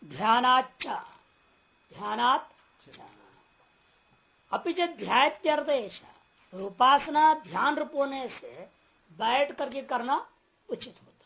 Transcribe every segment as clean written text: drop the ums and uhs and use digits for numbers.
ध्यानाच्च ध्यानात् अपिच ध्यायत्यर्थ उपासना ध्यान रूप होने से बैठ करके करना उचित होता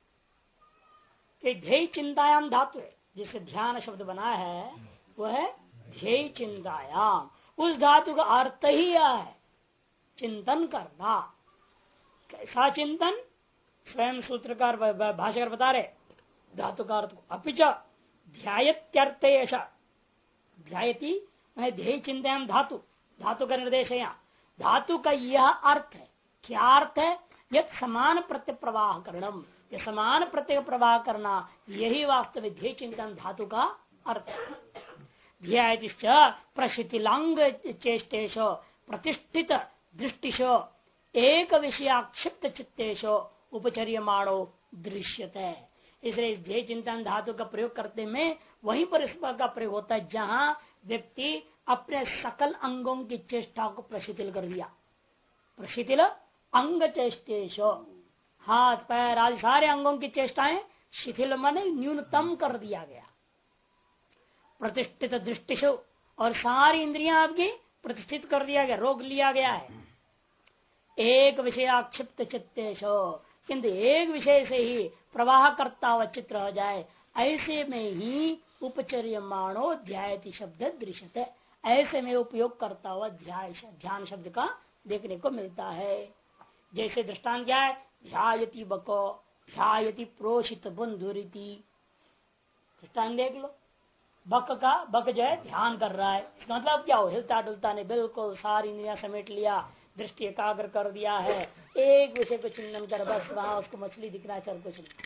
है कि ध्येय चिंतायाम धातु है जिससे ध्यान शब्द बना है वह है ध्येय चिंतायाम। उस धातु का अर्थ ही यह है चिंतन करना। कैसा चिंतन? स्वयं सूत्रकार भाष्यकार बता रहे धातु का अर्थ अपिच ध्यायत्यर्थ ध्यायती ध्येय चिंतायाम धातु धातु का निर्देश है। यहाँ धातु का यह अर्थ है। क्या अर्थ है? यह समान प्रत्यय प्रवाह करणम, यह समान प्रत्यय प्रवाह करना यही वास्तविक ध्येय चिंतन धातु का अर्थ है। ध्यायतिश्च प्रशिथिलांग चेष्टेश प्रतिष्ठित दृष्टिश एक विषयाक्षिप्त चित्तेश उपचर्यमाणो दृश्यते। इसलिए इस ध्येय चिंतन धातु का प्रयोग करते में वहीं पर इस का प्रयोग होता है जहां व्यक्ति अपने सकल अंगों की चेष्टा को प्रशिथिल कर दिया। प्रशिथिल अंग चेष्टेश, हाथ पैर आदि सारे अंगों की चेष्टाएं शिथिल माने न्यूनतम कर दिया गया। प्रतिष्ठित दृष्टिशो, और सारी इंद्रियां आपकी प्रतिष्ठित कर दिया गया, रोक लिया गया है। एक विषयाक्षिप्त चित्तेशो, किंतु एक विषय से ही प्रवाह करता हुआ चित्र हो जाए, ऐसे में ही उपचर्यमाणो ध्यायति शब्द दृश्यते, ऐसे में उपयोग करता हुआ ध्यान शब्द का देखने को मिलता है। जैसे दृष्टांत क्या है? ध्यायति बको ध्यायति प्रोषित बंधुरीति। दृष्टांत देख लो, बक जो है ध्यान कर रहा है, इसका मतलब क्या हो? हिलता डुलता ने बिल्कुल सारी इंद्रियां समेट लिया, दृष्टि एकाग्र कर दिया है, एक विषय को चिंतन कर, बस वहां उसको मछली दिखना चल कुछ नहीं।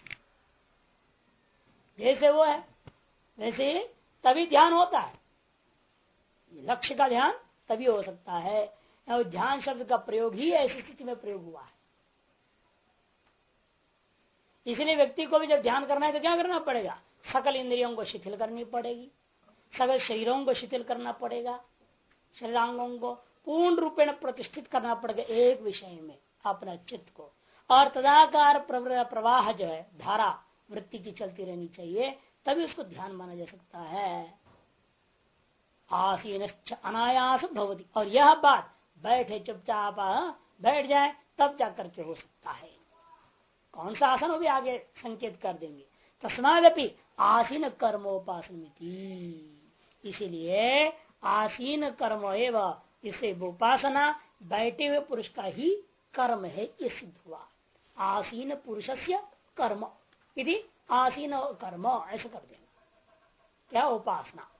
जैसे वो है वैसे ही तभी ध्यान होता है। लक्ष्य का ध्यान तभी हो सकता है। और ध्यान शब्द का प्रयोग ही ऐसी स्थिति में प्रयोग हुआ है। इसलिए व्यक्ति को भी जब ध्यान करना है तो क्या करना पड़ेगा? सकल इंद्रियों को शिथिल करनी पड़ेगी, सकल शरीरों को शिथिल करना पड़ेगा, शरीरांगों को पूर्ण रूपेण प्रतिष्ठित करना पड़ेगा एक विषय में अपना चित्त को। और तदाकार प्रवाह जो है धारा वृत्ति की चलती रहनी चाहिए, तभी उसको ध्यान माना जा सकता है। आसीनश्च अनायास भवति, और यह बात बैठे चुपचाप बैठ जाए तब जाकर के हो सकता है। कौन सा आसन हो भी आगे संकेत कर देंगे। तस्मादपि आसीन कर्मोपासनमिति, इसीलिए आसीन कर्म एवं, इसे उपासना बैठे हुए पुरुष का ही कर्म है, ये सिद्ध हुआ। आसीन पुरुषस्य कर्म यदि आसीन कर्म ऐसा कर देंगे। क्या? उपासना।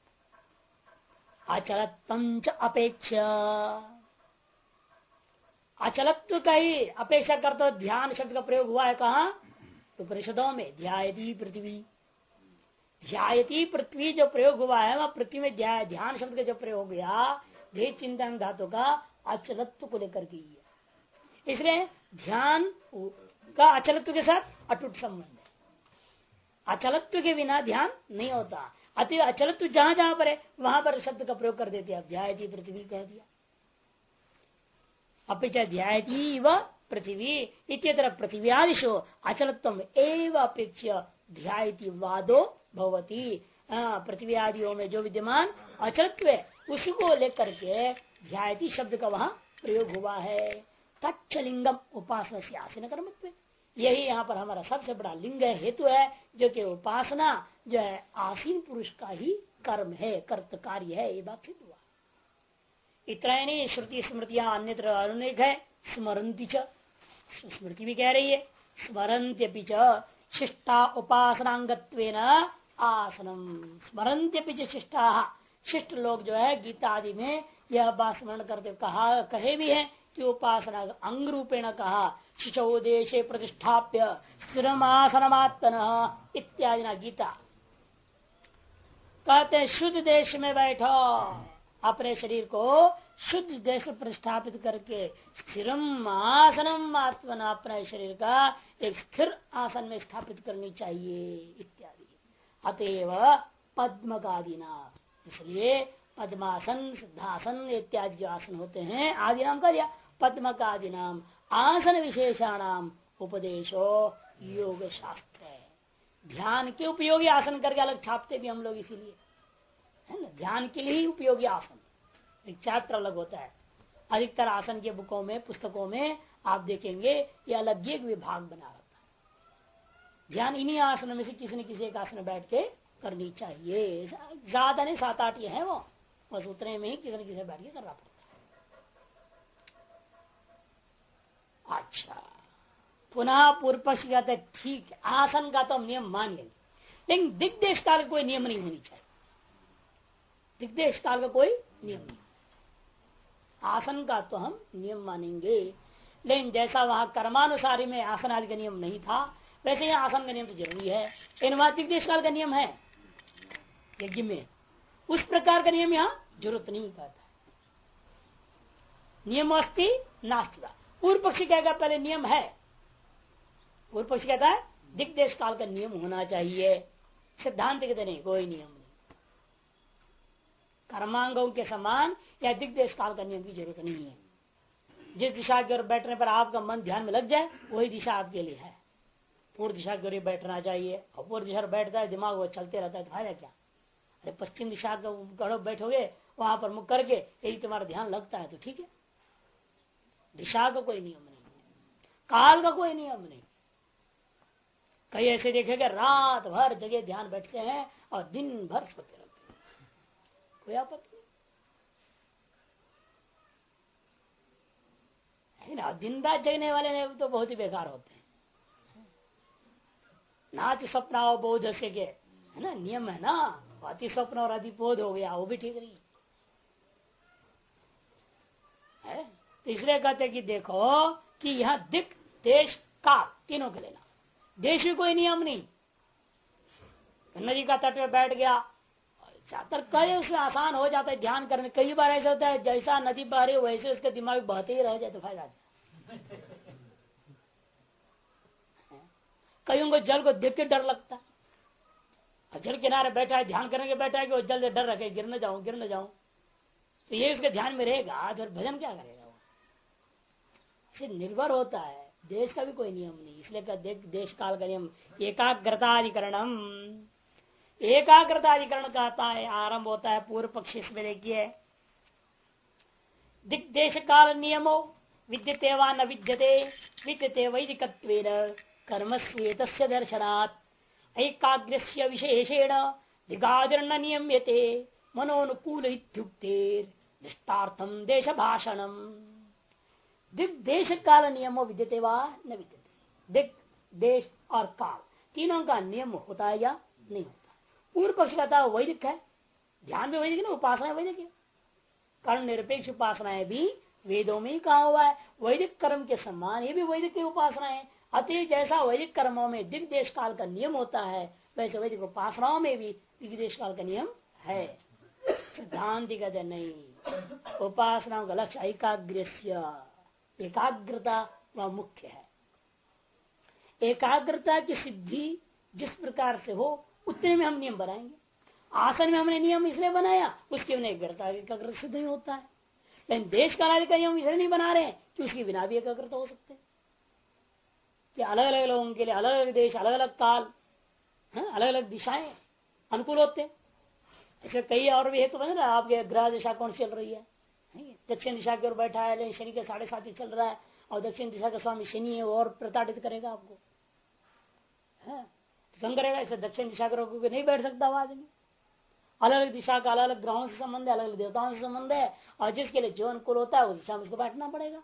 अचलत्व अपेक्षा, अचलत्व का ही अपेक्षा करते ध्यान शब्द का प्रयोग हुआ है। कहा? तो परिषदों में ध्यायती पृथ्वी, ध्यायती पृथ्वी जो प्रयोग हुआ है वह पृथ्वी में ध्यान शब्द का जो प्रयोग गया ध्येय चिंतन धातु का अचलत्व को लेकर के है। इसलिए ध्यान का अचलत्व के साथ अटूट संबंध है। अचलत्व के बिना ध्यान नहीं होता। अति अचलत्व जहां जहां पर है वहां पर शब्द का प्रयोग कर देते हैं। ध्यायती पृथ्वी कह दिया, अपिच ध्यायती व पृथ्वी इत्यत्र पृथ्व्यादिशो अचलत्व एवं अपेक्ष्य ध्यायती वादो भवती। पृथ्वी आदियों में जो विद्यमान अचलत्व है उसको लेकर के ध्यायती शब्द का वहां प्रयोग हुआ है। तच्चलिंगम उपासना से आसीन कर्मत्व, यही यहाँ पर हमारा सबसे बड़ा लिंग है, हेतु है, जो कि उपासना जो है आसीन पुरुष का ही कर्म है, कर्त कार्य है। ये बात सिद्ध हुआ। इतना ही नहीं, श्रुति स्मृतियां अन्यत्र अनेक है। स्मरंती च, स्मृति भी कह रही है स्मरन्त्यपि च शिष्टा उपासनांगत्वेन आसनम। स्मरन्त्यपि च शिष्टा, शिष्ट लोग जो है गीता आदि में यह बात स्मरण करते कहे भी है कि उपासना अंग रूपेण कहा, शिशो देशे प्रतिष्ठाप्य स्थिरमासनमात्मनः इत्यादि ना गीता कहते हैं शुद्ध देश में बैठो, अपने शरीर को शुद्ध देश प्रतिष्ठापित करके स्थिरम आसनम आत्मना, अपने शरीर का एक स्थिर आसन में स्थापित करनी चाहिए इत्यादि। अतएव पद्म का आदिना, इसलिए पद्मासन सिद्धासन इत्यादि जो आसन होते हैं आदि नाम का दिया। पद्म का आदि नाम आसन विशेषाणाम उपदेशो योग शास्त्र है। ध्यान के उपयोगी आसन करके अलग छापते भी हम लोग इसीलिए, है ना, ध्यान के लिए ही उपयोगी आसन एक चैप्टर अलग होता है। अधिकतर आसन के बुकों में, पुस्तकों में आप देखेंगे ये अलग एक विभाग बना रहता है। ध्यान इन्हीं आसन में से किसी न किसी एक आसन में बैठ के करनी चाहिए। ज्यादा नहीं, 7-8 ये है वो, बस उतने में ही किसी न किसी बैठ के करना पड़ता है। अच्छा, पुनः पूर्व पक्ष कहते हैं ठीक है, आसन का तो हम नियम मान लेंगे, लेकिन दिग्देश काल का कोई नियम नहीं होनी चाहिए। दिग्देश काल का कोई नियम नहीं, आसन का तो हम नियम मानेंगे, लेकिन जैसा वहां कर्मानुसारी में आसन आदि का नियम नहीं था, वैसे ही आसन का नियम तो जरूरी है। इन वहां दिग्देश काल का नियम है यज्ञ में, उस प्रकार का नियम यहाँ जरूरत नहीं करता। नियम अस्ति नास्ति। पूर्व पक्षी कहेगा पहले नियम है, पूर्व पक्षी कहता है दिग्देश काल का नियम होना चाहिए। सिद्धांत कहते नहीं, कोई नियम नहीं, कर्मांगों के समान या दिग्देश काल का नियम की जरूरत नहीं है। जिस दिशा की ओर बैठने पर आपका मन ध्यान में लग जाए वही दिशा आपके लिए है। पूर्व दिशा की ओर बैठना चाहिए, और पूर्व दिशा बैठता है दिमाग वो चलते रहता है तो फायदा क्या। अरे पश्चिम दिशा का गढ़ बैठोगे वहां पर मुख करके यही तुम्हारा ध्यान लगता है तो ठीक है। दिशा का कोई नियम नहीं, काल का कोई नियम नहीं। कई ऐसे देखेगा रात भर जगह ध्यान बैठते हैं और दिन भर सोते रहते हैं, कोई आपत्ति नहीं ना। दिन रात जगने वाले तो बहुत ही बेकार होते हैं। नाति स्वप्नाओ बोध से के है ना, नियम है ना, अति स्वप्न और अति बोध हो गया वो भी ठीक नहीं है। तो इसलिए कहते कि देखो कि यहाँ दिक देश काल तीनों के लेना, देश में कोई नियम नहीं। नदी का तट में बैठ गया, ज्यादातर कई उसमें आसान हो जाता है ध्यान करने। कई बार ऐसा होता है जैसा नदी बह रही वैसे उसके दिमाग बहते ही रह जाए तो फायदा। कईयों को जल को देख के डर लगता है, जल किनारे बैठा है ध्यान करने के बैठा है कि वो जल से डर रखे गिर न जाऊं गिर न जाऊं, तो ये उसके ध्यान में रहेगा तो भजन क्या करेगा वो। फिर निर्भर होता है, देश का भी कोई नियम नहीं। इसलिए देश काल का नियम एकाग्रताधिकरणम, एकाग्रताधिकरण कहता है आरंभ होता है पूर्व पक्षी में। देखिए दिग्देश काल नियमो विद्यते वा न विद्यते, विद्यते वैदिकत्वेन कर्मस्वेतस्य दर्शनात् एकाग्रस्य विशेषेण दिगादिर्न नियम्यते मनोनुकूल इत्युक्तेर दृष्टार्थम देश भाषणम। दिग्देश काल नियमो विद्यते वा न विद्यते, दिग देश और काल तीनों का नियम होता है या नहीं होता। पूर्व पक्ष कहता है वैदिक है, ध्यान भी वैदिक ना, उपासना वैदिक है। कर्म निरपेक्ष उपासनाएं भी वेदों में ही कहा हुआ है, वैदिक कर्म के समान ये भी वैदिक की उपासना है। अतः जैसा वैदिक कर्मों में दिग्देश काल का नियम होता है वैसे वैदिक उपासनाओं में भी दिग्देश काल का नियम है। सिद्धांत कहते नहीं, उपासनाओं का लक्ष्य एकाग्रस्य, एकाग्रता वह मुख्य है। एकाग्रता की सिद्धि जिस प्रकार से हो उतने में हम नियम बनाएंगे। आसन में हमने नियम इसलिए बनाया उसके बिना एकाग्रता सिद्ध नहीं होता है, लेकिन देश काल का नियम इसलिए नहीं बना रहे कि उसके बिना भी एकाग्रता हो सकते हैं। कि अलग अलग लोगों के लिए अलग अलग देश, अलग अलग काल, अलग अलग दिशाएं अनुकूल होते हैं। ऐसे कई और भी है तो बना आपके ग्रह दिशा कौन चल रही है, दक्षिण दिशा की ओर बैठा है लेकिन शनि के 7.5 चल रहा है और दक्षिण दिशा का स्वामी शनि है और प्रताड़ित करेगा आपको, तो करेगा। ऐसे दक्षिण दिशा के रोग नहीं बैठ सकता वो आदमी। अलग अलग दिशा का अलग अलग ग्रहों से संबंध है, अलग अलग देवताओं से संबंध है, और जिसके लिए जो अनुकूल होता है उस दिशा में उसको बैठना पड़ेगा।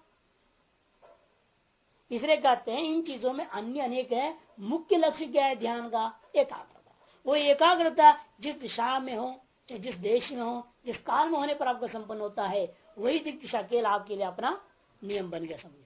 इसलिए कहते हैं इन चीजों में अन्य अनेक है, मुख्य लक्ष्य क्या है ध्यान का, एकाग्रता। वो एकाग्रता जिस दिशा में हो, चाहे जिस देश में हो, जिस काल में होने पर आपको संपन्न होता है वही दिशा के आपके लिए अपना नियम बन गया। समझो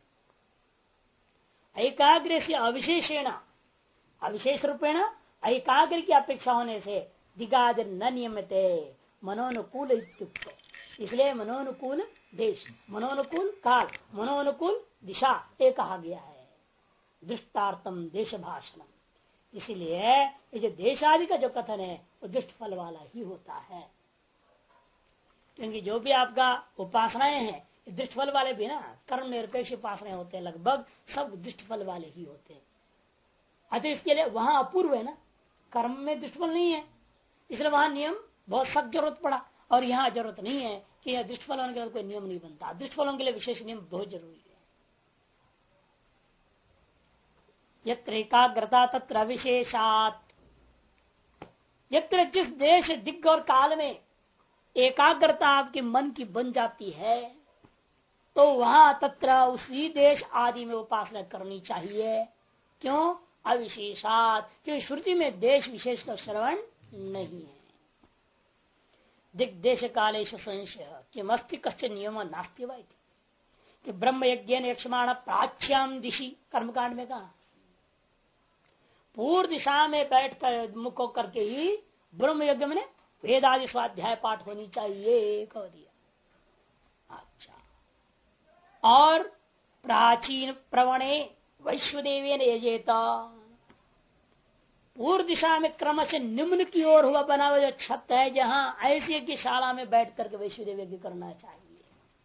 एकाग्र से अविशेषेण, अविशेष रूपेण एकाग्र की अपेक्षा होने से दिगादिर न नियमते मनोनुकूल इत्युक्तो। इसलिए मनोनुकूल देश, मनोनुकूल काल, मनोनुकूल दिशा ये कहा गया है। दृष्टार्थम देश भाषणम। इसीलिए ये जो देशादि का जो कथन है वो दुष्ट फल वाला ही होता है, क्योंकि जो भी आपका उपासनाएं हैं दुष्ट फल वाले भी ना, कर्म निरपेक्ष उपासनाएं होते हैं लगभग सब दुष्ट फल वाले ही होते हैं। अतः इसके लिए वहां अपूर्व है ना, कर्म में दुष्फल नहीं है, इसलिए वहां नियम बहुत सख्त जरूरत पड़ा। और यहाँ जरूरत नहीं है कि यह दुष्फल होने के लिए कोई नियम नहीं बनता। दुष्फलों के लिए विशेष नियम बहुत जरूरी है। यत्र एकाग्रता तत्र विशेषात, यत्र जिस देश दिग्ग और काल में एकाग्रता आपके मन की बन जाती है तो वहां तत्र उसी देश आदि में उपासना करनी चाहिए। क्यों? अविशेषात, क्योंकि श्रुति में देश विशेष का श्रवण नहीं है। दिग्देश कालेश संशय कि मस्ति कश्च नियम नास्ति कि ब्रह्म यज्ञ यक्षमाण प्राच्याम दिशि कर्मकांड में कहा पूर्व दिशा में बैठ कर मुख करके ही ब्रह्म यज्ञ में वेद आदि स्वाध्याय पाठ होनी चाहिए कह दिया। अच्छा, और प्राचीन प्रवणे वैश्वदेवी ने यजेता, पूर्व दिशा में क्रम से निम्न की ओर हुआ बना हुआ जो छत है जहां ऐसी की शाला में बैठ करके वैश्वदेव यज्ञ करना चाहिए।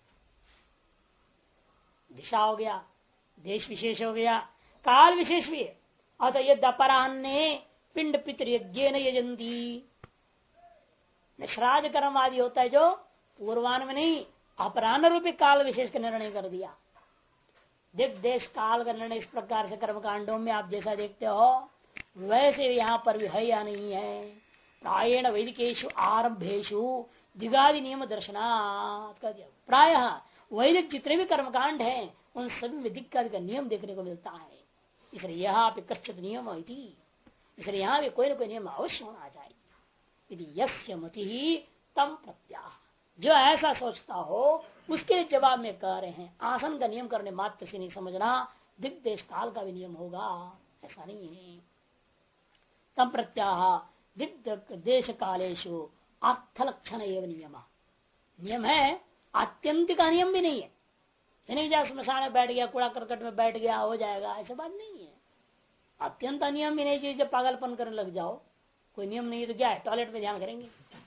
दिशा हो गया, देश विशेष हो गया, काल विशेष भी है। अतः ये दपरान्ने पिंड पितृ यज्ञ न यजंती, श्राद्ध कर्म आदि होता है जो पूर्वान में नहीं अपराह्न रूपी काल विशेष का निर्णय कर दिया। दिक देश काल का निर्णय इस प्रकार से कर्मकांडों में आप जैसा देखते हो वैसे यहाँ पर भी है या नहीं है। प्रायण वैदिकेशु आरंभेशु दिगादि नियम दर्शनात् कर दिया। प्रायः वैदिक जितने भी कर्मकांड हैं उन सभी में दिक्कत का नियम देखने को मिलता है। इसलिए यहाँ पे कश्चित नियम होती, इसलिए यहाँ भी कोई ना कोई नियम अवश्य होना चाहिए। यदि यस्य मति ही तम प्रत्याह, जो ऐसा सोचता हो उसके लिए जवाब में कह रहे हैं आसन का नियम करने मात्र से नहीं समझना दिग्देश काल का भी नियम होगा, ऐसा नहीं है। तम प्रत्याह दिग्देश कालेशु अर्थ लक्षण एवं नियम है, आत्यंतिक का नियम भी नहीं है। नहीं जा स्मशान में बैठ गया, कूड़ा करकट में बैठ गया हो जाएगा, ऐसा बात नहीं है। अत्यंत नियम भी नहीं चाहिए। जब पागलपन करने लग जाओ कोई नियम नहीं तो क्या है, टॉयलेट में ध्यान करेंगे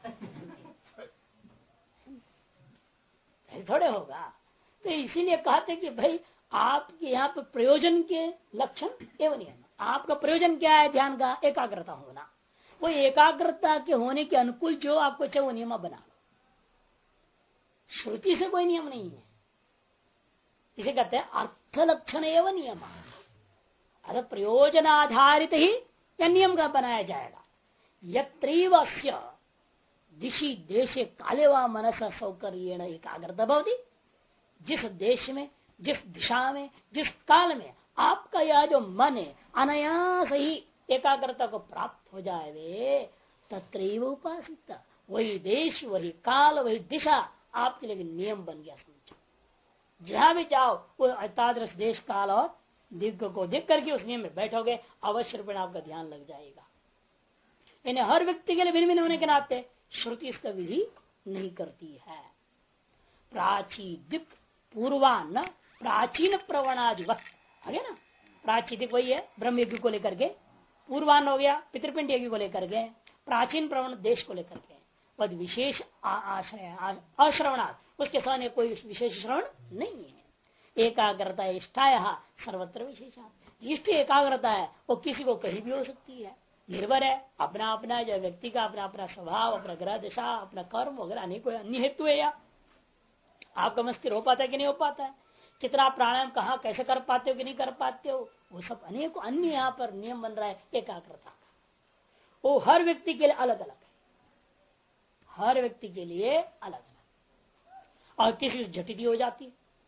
थोड़े होगा। तो इसीलिए कहते कि भाई आपके यहाँ पर प्रयोजन के लक्षण एवं नियम, आपका प्रयोजन क्या है? ध्यान का एकाग्रता होना। वो एकाग्रता के होने के अनुकूल जो आपको चाहे वो नियम बना लो। श्रुति से कोई नियम नहीं है, इसे कहते हैं अर्थ लक्षण एवं नियम। अगर प्रयोजन आधारित ही यह नियम का बनाया जाएगा। यत्रैवस्य दिशि देशे काले व मनस सौकर्येण एकाग्रता भवति, जिस देश में, जिस दिशा में, जिस काल में आपका यह जो मन है अनायास ही एकाग्रता को प्राप्त हो जाए तत्रैव उपासित, वही देश, वही काल, वही दिशा आपके लिए नियम बन गया। समझो जहां भी जाओ वो अतादृश देश काल और दिग्ग को देख करके उस नियम में बैठोगे, अवश्य रूप में आपका ध्यान लग जाएगा। इन्हें हर व्यक्ति के लिए भिन्न भिन्न होने के नाते श्रुति इसका विधि नहीं करती है। प्राचीदिक पूर्वान प्राचीन प्रवणादिवत है ना, प्राचीदिक वही है ब्रह्म यज्ञ को लेकर के, पूर्वान हो गया पितृपिंड यज्ञ को लेकर के, प्राचीन प्रवण देश को लेकर के, पद विशेष आश्रय अश्रवणात् उसके सामने कोई विशेष श्रवण नहीं है। एकाग्रता इष्टाय सर्वत्र विशेषा, इष्ट एकाग्रता है वो किसी को कहीं भी हो सकती है, निर्भर है अपना अपना जो व्यक्ति का अपना अपना स्वभाव, अपना ग्रह दशा, अपना कर्म वगैरह अनेक अन्य हेतु है। या आपका मस्तिष्क हो पाता है कि नहीं हो पाता है, कितना प्राणायाम कहाँ कैसे कर पाते हो कि नहीं कर पाते हो, वो सब अनेक अन्य यहाँ पर नियम बन रहा है एकाग्रता का। वो हर व्यक्ति के लिए अलग अलग है, हर व्यक्ति के लिए अलग अलग, और किसी झटिति हो जाती है।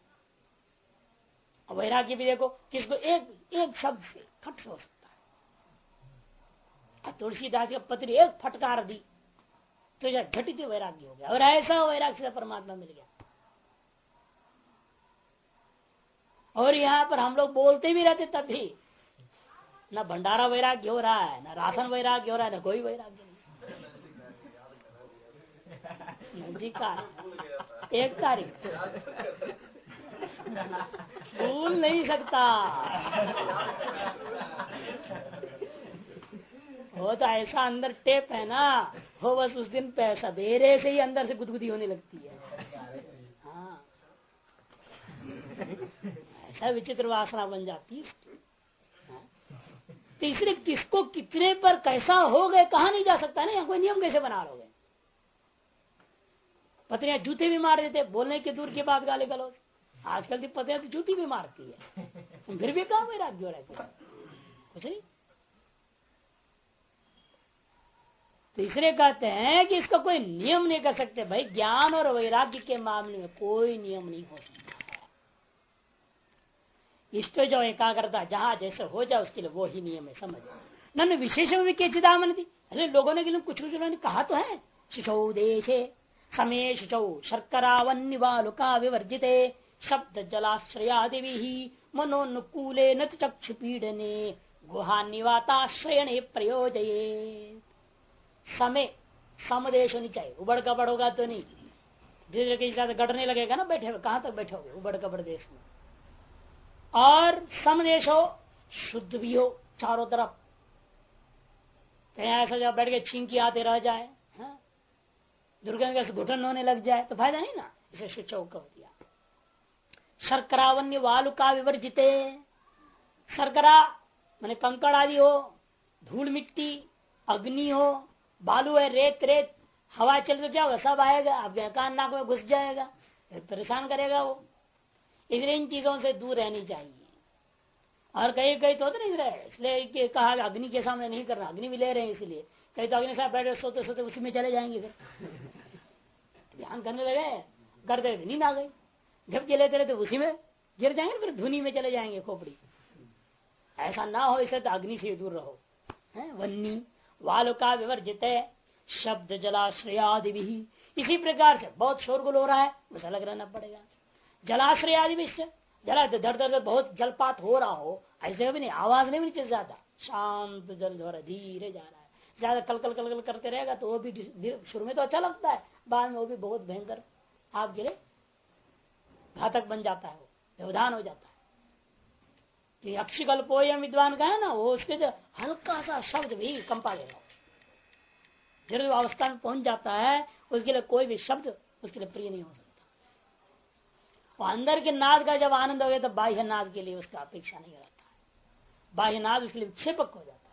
वैराग्य भी देखो, किसको एक शब्द से खट हो सकता है। तुलसीदास की पत्नी एक फटकार दी तो झटित वैराग्य हो गया, और ऐसा वैराग्य से परमात्मा मिल गया। और यहाँ पर हम लोग बोलते भी रहते तब भी न भंडारा वैराग्य हो रहा है, न राशन वैराग्य हो रहा है, न कोई वैराग्य नहीं। नजदीक एक तारीख भूल नहीं सकता। वो तो ऐसा अंदर टेप है ना, हो बस उस दिन पैसा सवेरे से ही अंदर से गुदगुदी होने लगती है। हाँ ऐसा विचित्र वासना बन जाती है। तो इसलिए किसको कितने पर कैसा हो गए कहा नहीं जा सकता ना, कोई नियम कैसे बना लोगे। पत्नियां जूते भी मार देते, बोलने के दूर की बात गाली गलौज। आजकल की पत्नियां तो जूती भी मारती है, फिर भी कहा वैराग्य हो रहा है कुछ नहीं। तो इसलिए कहते हैं कि इसका कोई नियम नहीं कर सकते भाई। ज्ञान और वैराग्य के मामले में कोई नियम नहीं हो सकता। इष्ट जो एकाग्रता जहां जैसे हो जाए उसके लिए वो ही नियम है, समझ। न विशेष में भी चिदामन थी। अरे लोगों ने कुछ उन्होंने कहा तो है, शिशौ देशे समय शुचौ शर्करावन्निवालुका विवर्जिते शब्द जलाश्रयादि मनोनुकूले न चक्षु पीड़ने गुहा निवाताश्रयणे प्रयोजये। समय समदेश होनी चाहिए, उबड़ कबड़ होगा तो नहीं, धीरे धीरे गढ़ने लगेगा ना, बैठे हुए कहां तक बैठोगे उबड़ कबड़ देश में। और समदेश हो, शुद्ध भी हो चारों तरफ, कहीं ऐसा जब बैठ के छींकी आते रह जाए, दुर्गंध का घुटन होने लग जाए तो फायदा नहीं ना। इसे शुचौ कह दिया। शर्करावन्य वालुका विवर्जिते, शर्करा माने कंकड़ आदि हो, धूल मिट्टी, अग्नि हो, बालू है, रेत रेत, हवा चल तो क्या होगा, सब आएगा आपके कान नाक में घुस जाएगा, परेशान करेगा वो। इसलिए इन चीजों से दूर रहनी चाहिए। और कई कई तो नहीं रहे, इसलिए कहा अग्नि के सामने नहीं करना, अग्नि भी ले रहे हैं इसलिए। कई तो अग्नि साहब बैठे सोते सोते उसी में चले जाएंगे, फिर ध्यान करने लगे, करते नींद आ गई, जब लेते रहते उसी में गिर जाएंगे, फिर धुनी में चले जाएंगे खोपड़ी। ऐसा ना हो, इसे तो अग्नि से दूर रहो। वन्नी वालुका विवर्जित शब्द जलाश्रयादि भी, इसी प्रकार से बहुत शोरगुल हो रहा है, बस अलग रहना पड़ेगा। जलाश्रय आदि भी, जला धर धर बहुत जलपात हो रहा हो, ऐसे भी नहीं, आवाज नहीं चल जाता, शांत जल द्वारा धीरे जा रहा है। ज्यादा कल कल कल कल करते रहेगा तो वो भी शुरू में तो अच्छा लगता है, बाद में वो भी बहुत भयंकर आपके लिए घातक बन जाता है, वो व्यवधान हो जाता है। अक्षिकल्पोयम विद्वान का है ना, वो उसके जो हल्का सा शब्द भी कंपा देगा, जब अवस्था में पहुंच जाता है उसके लिए कोई भी शब्द उसके लिए प्रिय नहीं हो सकता। और अंदर के नाद का जब आनंद हो गया तो बाह्य नाद के लिए उसका अपेक्षा नहीं रहता है, बाह्य नाद उसके लिए विक्षेपक हो जाता है।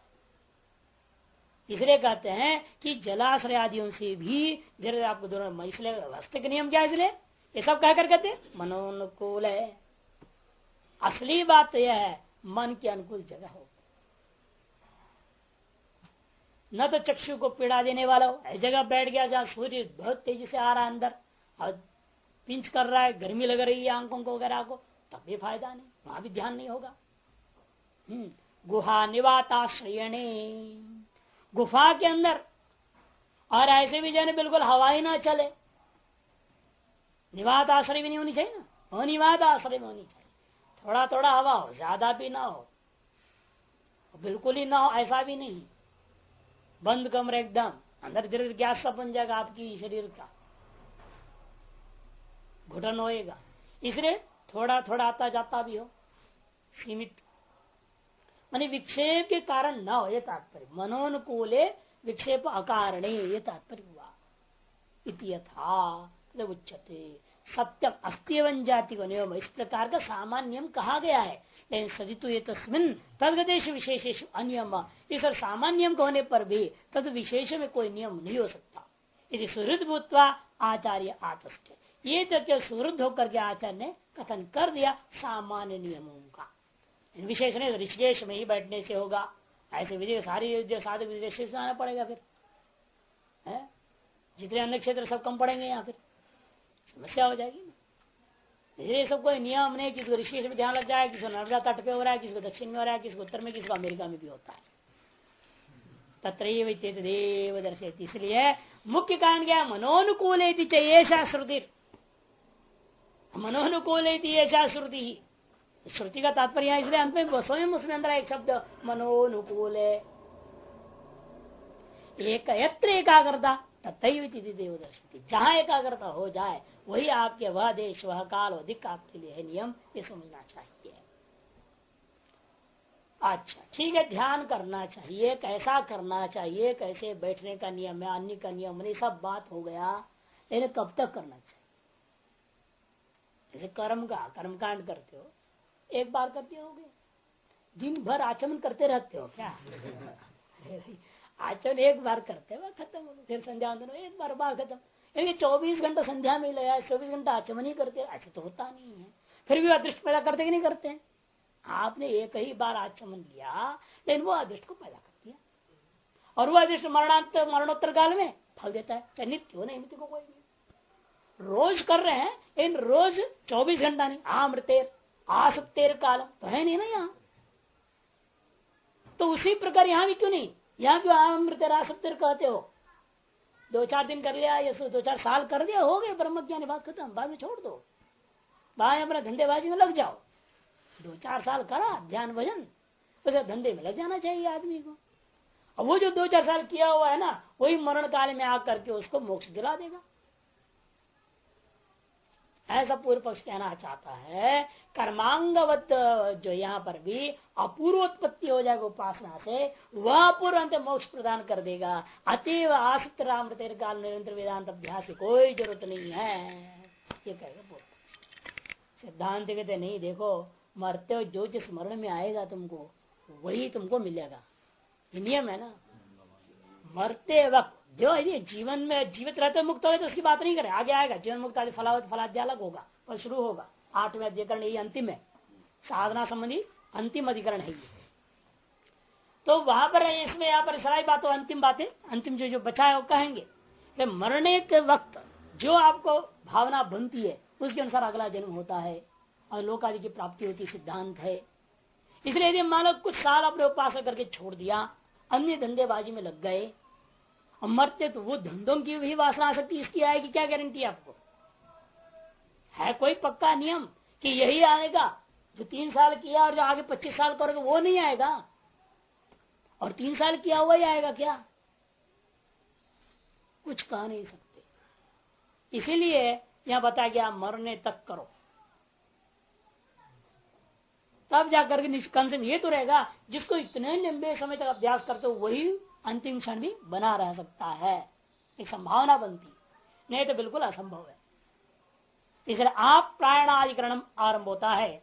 इसलिए कहते हैं कि जलाश्रय आदियों से भी धीरे आपको दोनों, इसलिए वास्तविक नियम क्या है, इसलिए ये सब कहकर कहते मनोनुकूल है। असली बात तो यह है मन के अनुकूल जगह हो, न तो चक्षु को पीड़ा देने वाला हो। ऐसी जगह बैठ गया जहां सूर्य बहुत तेजी से आ रहा है अंदर और पिंच कर रहा है, गर्मी लग रही है आंखों को वगैरह को, तब भी फायदा नहीं, वहां भी ध्यान नहीं होगा। गुहा निवाताश्रयणे, गुफा के अंदर, और ऐसे भी जाने बिल्कुल हवा ही ना चले, निवात आश्रय भी नहीं होनी चाहिए ना, अनिवात आश्रय में होनी चाहिए। थोड़ा थोड़ा हवा हो, ज्यादा भी ना हो, बिल्कुल ही ना हो ऐसा भी नहीं। बंद कमरे एकदम, अंदर धीरे धीरे गैस सा बन जाएगा आपकी शरीर का, घुटन होएगा। इसलिए थोड़ा थोड़ा आता जाता भी हो, सीमित, मानी विक्षेप के कारण न हो, ये तात्पर्य। मनोनुकूले विक्षेप अकारणे, ये तात्पर्य हुआ। इति यथा उच्चते सत्यम अस्त्यवन जाति को नियम, इस प्रकार का सामान्य नियम कहा गया है। लेकिन सदितु ये तस्मिन तदगदेश विशेषेश अनियम, इस सामान्य नियम होने पर भी तद विशेष में कोई नियम नहीं हो सकता। यदि सुहृद भूतवा आचार्य आतस्ते, ये तो सुहृद होकर के आचार्य ने कथन कर दिया सामान्य नियमों का। विशेष नहीं, ऋषिकेश में ही बैठने से होगा, ऐसे विधि सारी साधक विशेष में आना पड़ेगा, फिर है जितने अन्य क्षेत्र सब कम पड़ेंगे, यहाँ फिर समस्या हो जाएगी। ये सब कोई नियम नहीं, किसी को ऋषिकेश में ध्यान लग जाए, किसी को नर्मदा तट पे हो रहा है, किसी को दक्षिण में हो रहा है, किसी को उत्तर में, किसी को अमेरिका में भी होता है। तत्रैव देव दर्शयति, इसलिए मुख्य कारण क्या है, मनोनुकूल ऐसा श्रुति, मनोनुकूल ऐसा श्रुति। श्रुति का तात्पर्य इसलिए अंत में स्वयं उसमें अंदर एक शब्द मनोनुकूल है, एक यत्र एकाग्रता तथैव देवदर्शी, जहां एकाग्रता हो जाए वही आपके वह देश वह काल अधिक आपके लिए है नियम, ये समझना चाहिए। अच्छा ठीक है, ध्यान करना चाहिए, कैसा करना चाहिए, कैसे बैठने का नियम है, अन्य का नियम नहीं, सब बात हो गया। लेकिन कब तक करना चाहिए? जैसे कर्मकांड करते हो, एक बार करते हो गए, दिन भर आचमन करते रहते हो क्या? आचमन एक बार करते हो खत्म हो, फिर संध्या वंदन एक बार बार खत्म। यानी 24 घंटा संध्या में लगा, 24 घंटा आचमन ही करते, ऐसे तो होता नहीं है। फिर भी अदृष्ट पैदा करते कि नहीं करते हैं? आपने एक ही बार आचमन लिया, लेकिन वो अदृष्ट को पैदा कर दिया, और वो अदृष्ट मरणोत्तर काल में फल देता है, चाहे नित्य हो नहीं नित्य को कोई भी। रोज कर रहे हैं, इन रोज 24 घंटा नहीं। आमृतेर आसक्तेर कालम तो है नहीं ना यहाँ, तो उसी प्रकार यहाँ भी क्यों नहीं? यहाँ क्यों आमृतेर आसक्तेर कहते हो? 2-4 दिन कर लिया, या 2-4 साल कर दिया, हो गए ब्रह्म ज्ञानी, बात खत्म, बाद में छोड़ दो, बाद में अपना धंधेबाजी में लग जाओ। 2-4 साल करा ध्यान भजन, तो धंधे में लग जाना चाहिए आदमी को। अब वो जो 2-4 साल किया हुआ है ना, वही मरण काल में आकर के उसको मोक्ष दिला देगा, ऐसा पूर्व पक्ष कहना चाहता है। कर्मांगवत जो यहाँ पर भी अपूर्वोत्पत्ति हो जाएगा उपासना से, वह पूर्व अंत मोक्ष प्रदान कर देगा। अतीव आसक्त रामृतेर काल निरंतर वेदांत अभ्यास की कोई जरूरत नहीं है, ये कहेगा पूर्व। सिद्धांत कहते नहीं, देखो मरते हो जो जिस स्मरण में आएगा तुमको वही तुमको मिलेगा, ये नियम है ना। मरते वक्त जो यदि जीवन में जीवित रहते मुक्त हो तो उसकी बात नहीं करें, आगे आएगा जीवन मुक्त आदि फलाद्य अलग होगा, पर शुरू होगा 8वें अधिकरण, ये अंतिम है, साधना संबंधी अंतिम अधिकरण है ये। तो वहां पर इसमें यहाँ पर सारी बातों अंतिम बातें, अंतिम जो बचा है वो कहेंगे। तो मरने के वक्त जो आपको भावना बनती है उसके अनुसार अगला जन्म होता है और लोक आदि की प्राप्ति होती, सिद्धांत है। इसलिए यदि मान लो कुछ साल अपने उपासना करके छोड़ दिया, अन्य धंधेबाजी में लग गए और मरते, तो वो धंधों की भी वासना आ सकती, इसकी आएगी क्या गारंटी आपको है? कोई पक्का नियम कि यही आएगा? जो 3 साल किया और जो आगे 25 साल करोगे वो नहीं आएगा, और 3 साल किया हुआ ही आएगा क्या? कुछ कह नहीं सकते। इसीलिए यहां बताया गया मरने तक करो, तब जाकर के निष्कंस में ये तो रहेगा। जिसको इतने लंबे समय तक अभ्यास करते हो वही अंतिम क्षण भी बना रह सकता है, एक संभावना बनती, नहीं तो बिल्कुल असंभव है। इसलिए आप प्राणाधिकरणम आरंभ होता है।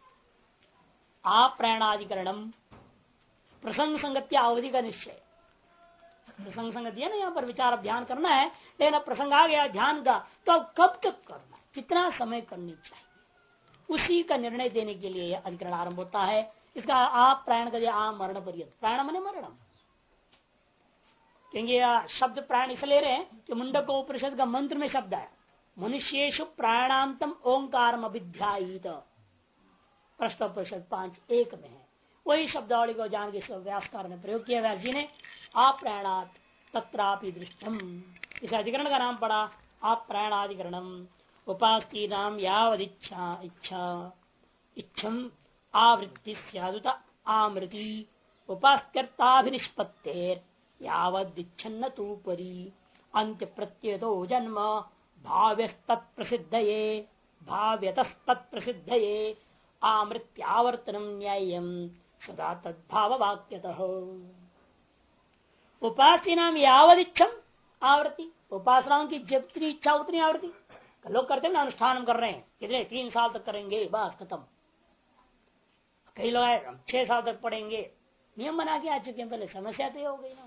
आप प्राणाधिकरणम प्रसंग संगति अवधि का निश्चय, प्रसंग संगति है ना, यहाँ पर विचार ध्यान करना है, लेकिन अब प्रसंग आ गया ध्यान का, तो अब कब तक करना है, कितना समय करनी चाहिए, उसी का निर्णय देने के लिए यह अधिकरण आरंभ होता है। इसका आप प्राण कर दिया, आम मरण पर्यंत, प्राण मने मरणम, क्योंकि शब्द प्राण इसलिए ले रहे हैं कि मुंडको उपनिषद का मंत्र में शब्द है, मनुष्येषु प्राणांतम ओंकार अभिध्यायित, प्रश्न परिषद 5:1 में है। वही शब्दावली को जान के व्यासकार ने प्रयोग किया, व्यास जी ने। आप प्राणात तत्रापि दृष्टम, इस अधिकरण का नाम पड़ा आप प्राणाधिकरणम। उपास्ती नाम यावदिच्छा इच्छम आवृत्ति स्यादुत आमृति उपास्त्यर्थाभिनिष्पत्तेर यावदिच्छन्न तू परी अंत्य प्रत्येतो जन्म भाव्यस्तत्प्रसिद्धये भाव्यतस्तत्प्रसिद्धये आमृत्यावर्तनम न्याय्यम सदा तद्भाव वाक्यतः। उपास्य नाम यावदिच्छम आवृत्ति, उपासनाओं की जितनी इच्छा उतनी आवृत्ति। लोग करते हैं ना, अनुष्ठान कर रहे हैं, कितने 3 साल तक करेंगे, बस खत्म। कई लोग 6 साल तक पढ़ेंगे, नियम बना के आ चुके हैं, पहले समस्या तो हो गई ना।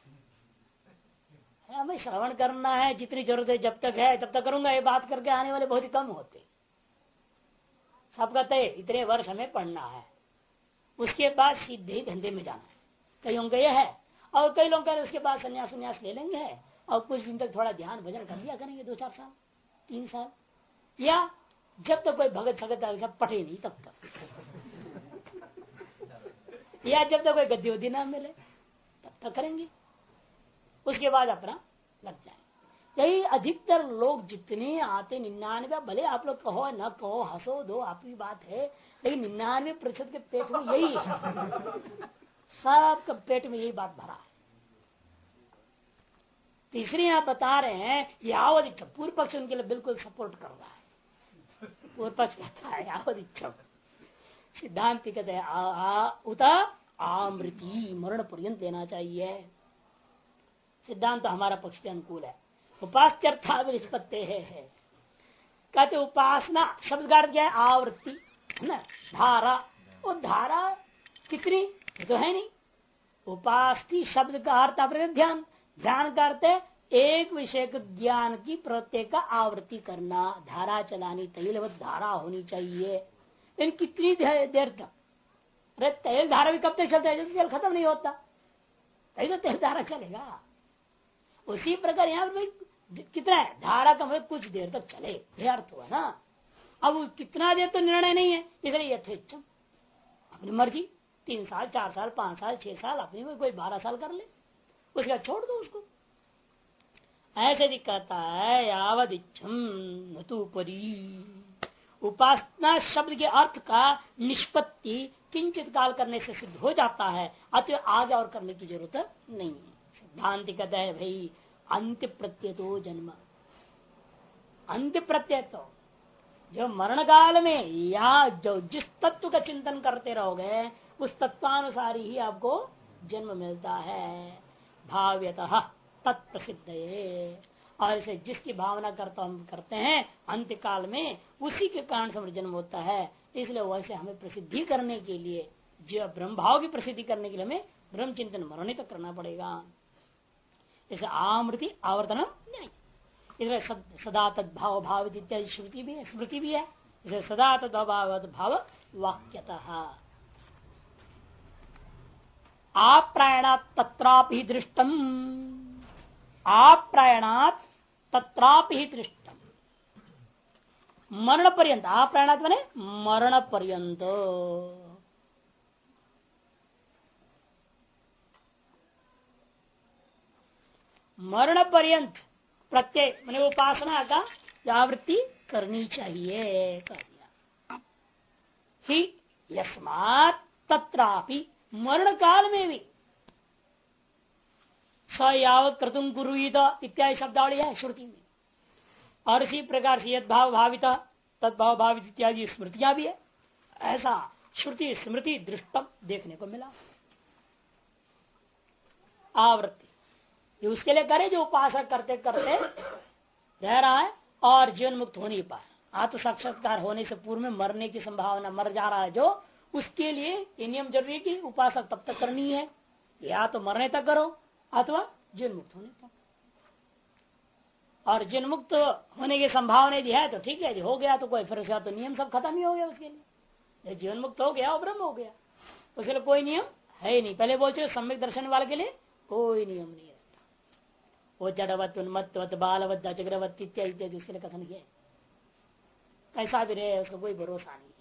हमें श्रवण करना है, जितनी जरूरत है जब तक है तब तक करूंगा, ये बात करके आने वाले बहुत ही कम होते। सब कहते हैं इतने वर्ष हमें पढ़ना है, उसके बाद सीधे धंधे में जाना है, कईयों का यह है। और कई लोग कहते उसके बाद संन्यास ले लेंगे और कुछ दिन तक थोड़ा ध्यान भजन कर लिया करेंगे, 2-4 साल 3 साल, या जब तक कोई भगत भगत पटे नहीं तब तक, या जब तक कोई गद्दी उद्दी ना मिले तब तक करेंगे, उसके बाद अपना लग जाए। यही अधिकतर लोग जितने आते 99, भले आप लोग कहो न कहो, हंसो दो आपकी बात है, लेकिन 99% के पेट में यही सबका पेट में यही बात भरा है। तीसरी यहाँ बता रहे हैं यावद इच्छा, पूर्व पक्ष उनके लिए बिल्कुल सपोर्ट कर रहा है। पूर्व पक्ष कहता है यावद इच्छा, सिद्धांत कहते हैं उता आमृति, मरण पर्यंत लेना चाहिए। सिद्धांत तो हमारा पक्ष के अनुकूल है। उपास्त्यर्थाविनिष्पत्ते है कहते उपासना शब्द का अर्थ क्या है? आवृत्ति है ना, धारा। वो धारा कितनी, ये तो है नहीं। उपास्ति शब्द का अर्थ अपने ध्यान, ध्यान करते एक विषय के ज्ञान की प्रत्येक का आवृत्ति करना, धारा चलानी, तैलवत धारा होनी चाहिए। लेकिन कितनी देर तक? अरे तेल धारा भी कब तक चलता है, तेल खत्म नहीं होता, तभी तो तेल धारा चलेगा। उसी प्रकार यहाँ पर कितना है, धारा का मतलब कुछ देर तक चले, ये अर्थ हुआ ना। अब कितना देर तो निर्णय नहीं है, इसलिए यथेच्छम अपनी मर्जी, 3 साल 4 साल 5 साल 6 साल, अपनी में कोई 12 साल कर ले, उसके बाद छोड़ दो उसको। ऐसे भी कहता है यावद इच्छम न तु परी। उपासना शब्द के अर्थ का निष्पत्ति किंचित काल करने से सिद्ध हो जाता है, अतः आगे और करने की जरूरत नहीं है। सिद्धांत कहता है भाई अंत्य प्रत्यय तो जन्म, अंत्य प्रत्यय तो जो मरण काल में या जो जिस तत्व का चिंतन करते रहोगे उस तत्वानुसार ही आपको जन्म मिलता है। भाव्यतः तत्प्रसिद्ध, और इसे जिसकी भावना करते हैं अंत्य काल में उसी के कारण से जन्म होता है। इसलिए वैसे हमें प्रसिद्धि करने के लिए, जो ब्रह्म भाव की प्रसिद्धि करने के लिए हमें ब्रह्म चिंतन मरणे तक करना पड़ेगा। जैसे आमृति आवर्तन न्याय, इसलिए सदा तद्भाव भाव इत्यादि श्रुति भी है, स्मृति भी है। जैसे सदा तद्भाव भाव वाक्यतः आप्रायणात् तत्रापि दृष्टम, आप्रायणात् तत्रापि दृष्टम, मरण पर्यंत, आप्रायणात् माने मरण पर्यंत, मरण पर्यंत प्रत्येक मैंने उपासना का आवृत्ति करनी चाहिए, कर दिया। ही यस्मात् तत्रापि, मरण काल में भी, स यावत् क्रतुम कुरुत इत्यादि शब्दावली है श्रुति में, और इसी प्रकार से यद्भाव भावित तद्भाव भावित इत्यादि स्मृतियां भी है। ऐसा श्रुति स्मृति दृष्टम देखने को मिला। आवृत्ति ये उसके लिए करे जो उपासना करते करते रह रहा है और जीवन मुक्त हो नहीं पाए, आत्म साक्षात्कार होने से पूर्व में मरने की संभावना, मर जा रहा है जो, उसके लिए ये नियम जरूरी है कि उपासना तब तक करनी है, या तो मरने तक करो अथवा जीवन मुक्त होने तक। और जीवन मुक्त होने की संभावना यदि है तो ठीक है, यदि हो गया तो कोई फिर तो नियम सब खत्म ही हो गया उसके लिए। जीवन मुक्त हो गया और ब्रह्म हो गया, उसके लिए कोई नियम है ही नहीं। पहले बोलते सम्यक दर्शन वाले के लिए कोई नियम नहीं रहता, वो जड़वत उन्मत्त बालवत चक्रवत इत्यादि इत्यादि उसके लिए कथन किया, कैसा भी रहे उसका कोई भरोसा नहीं।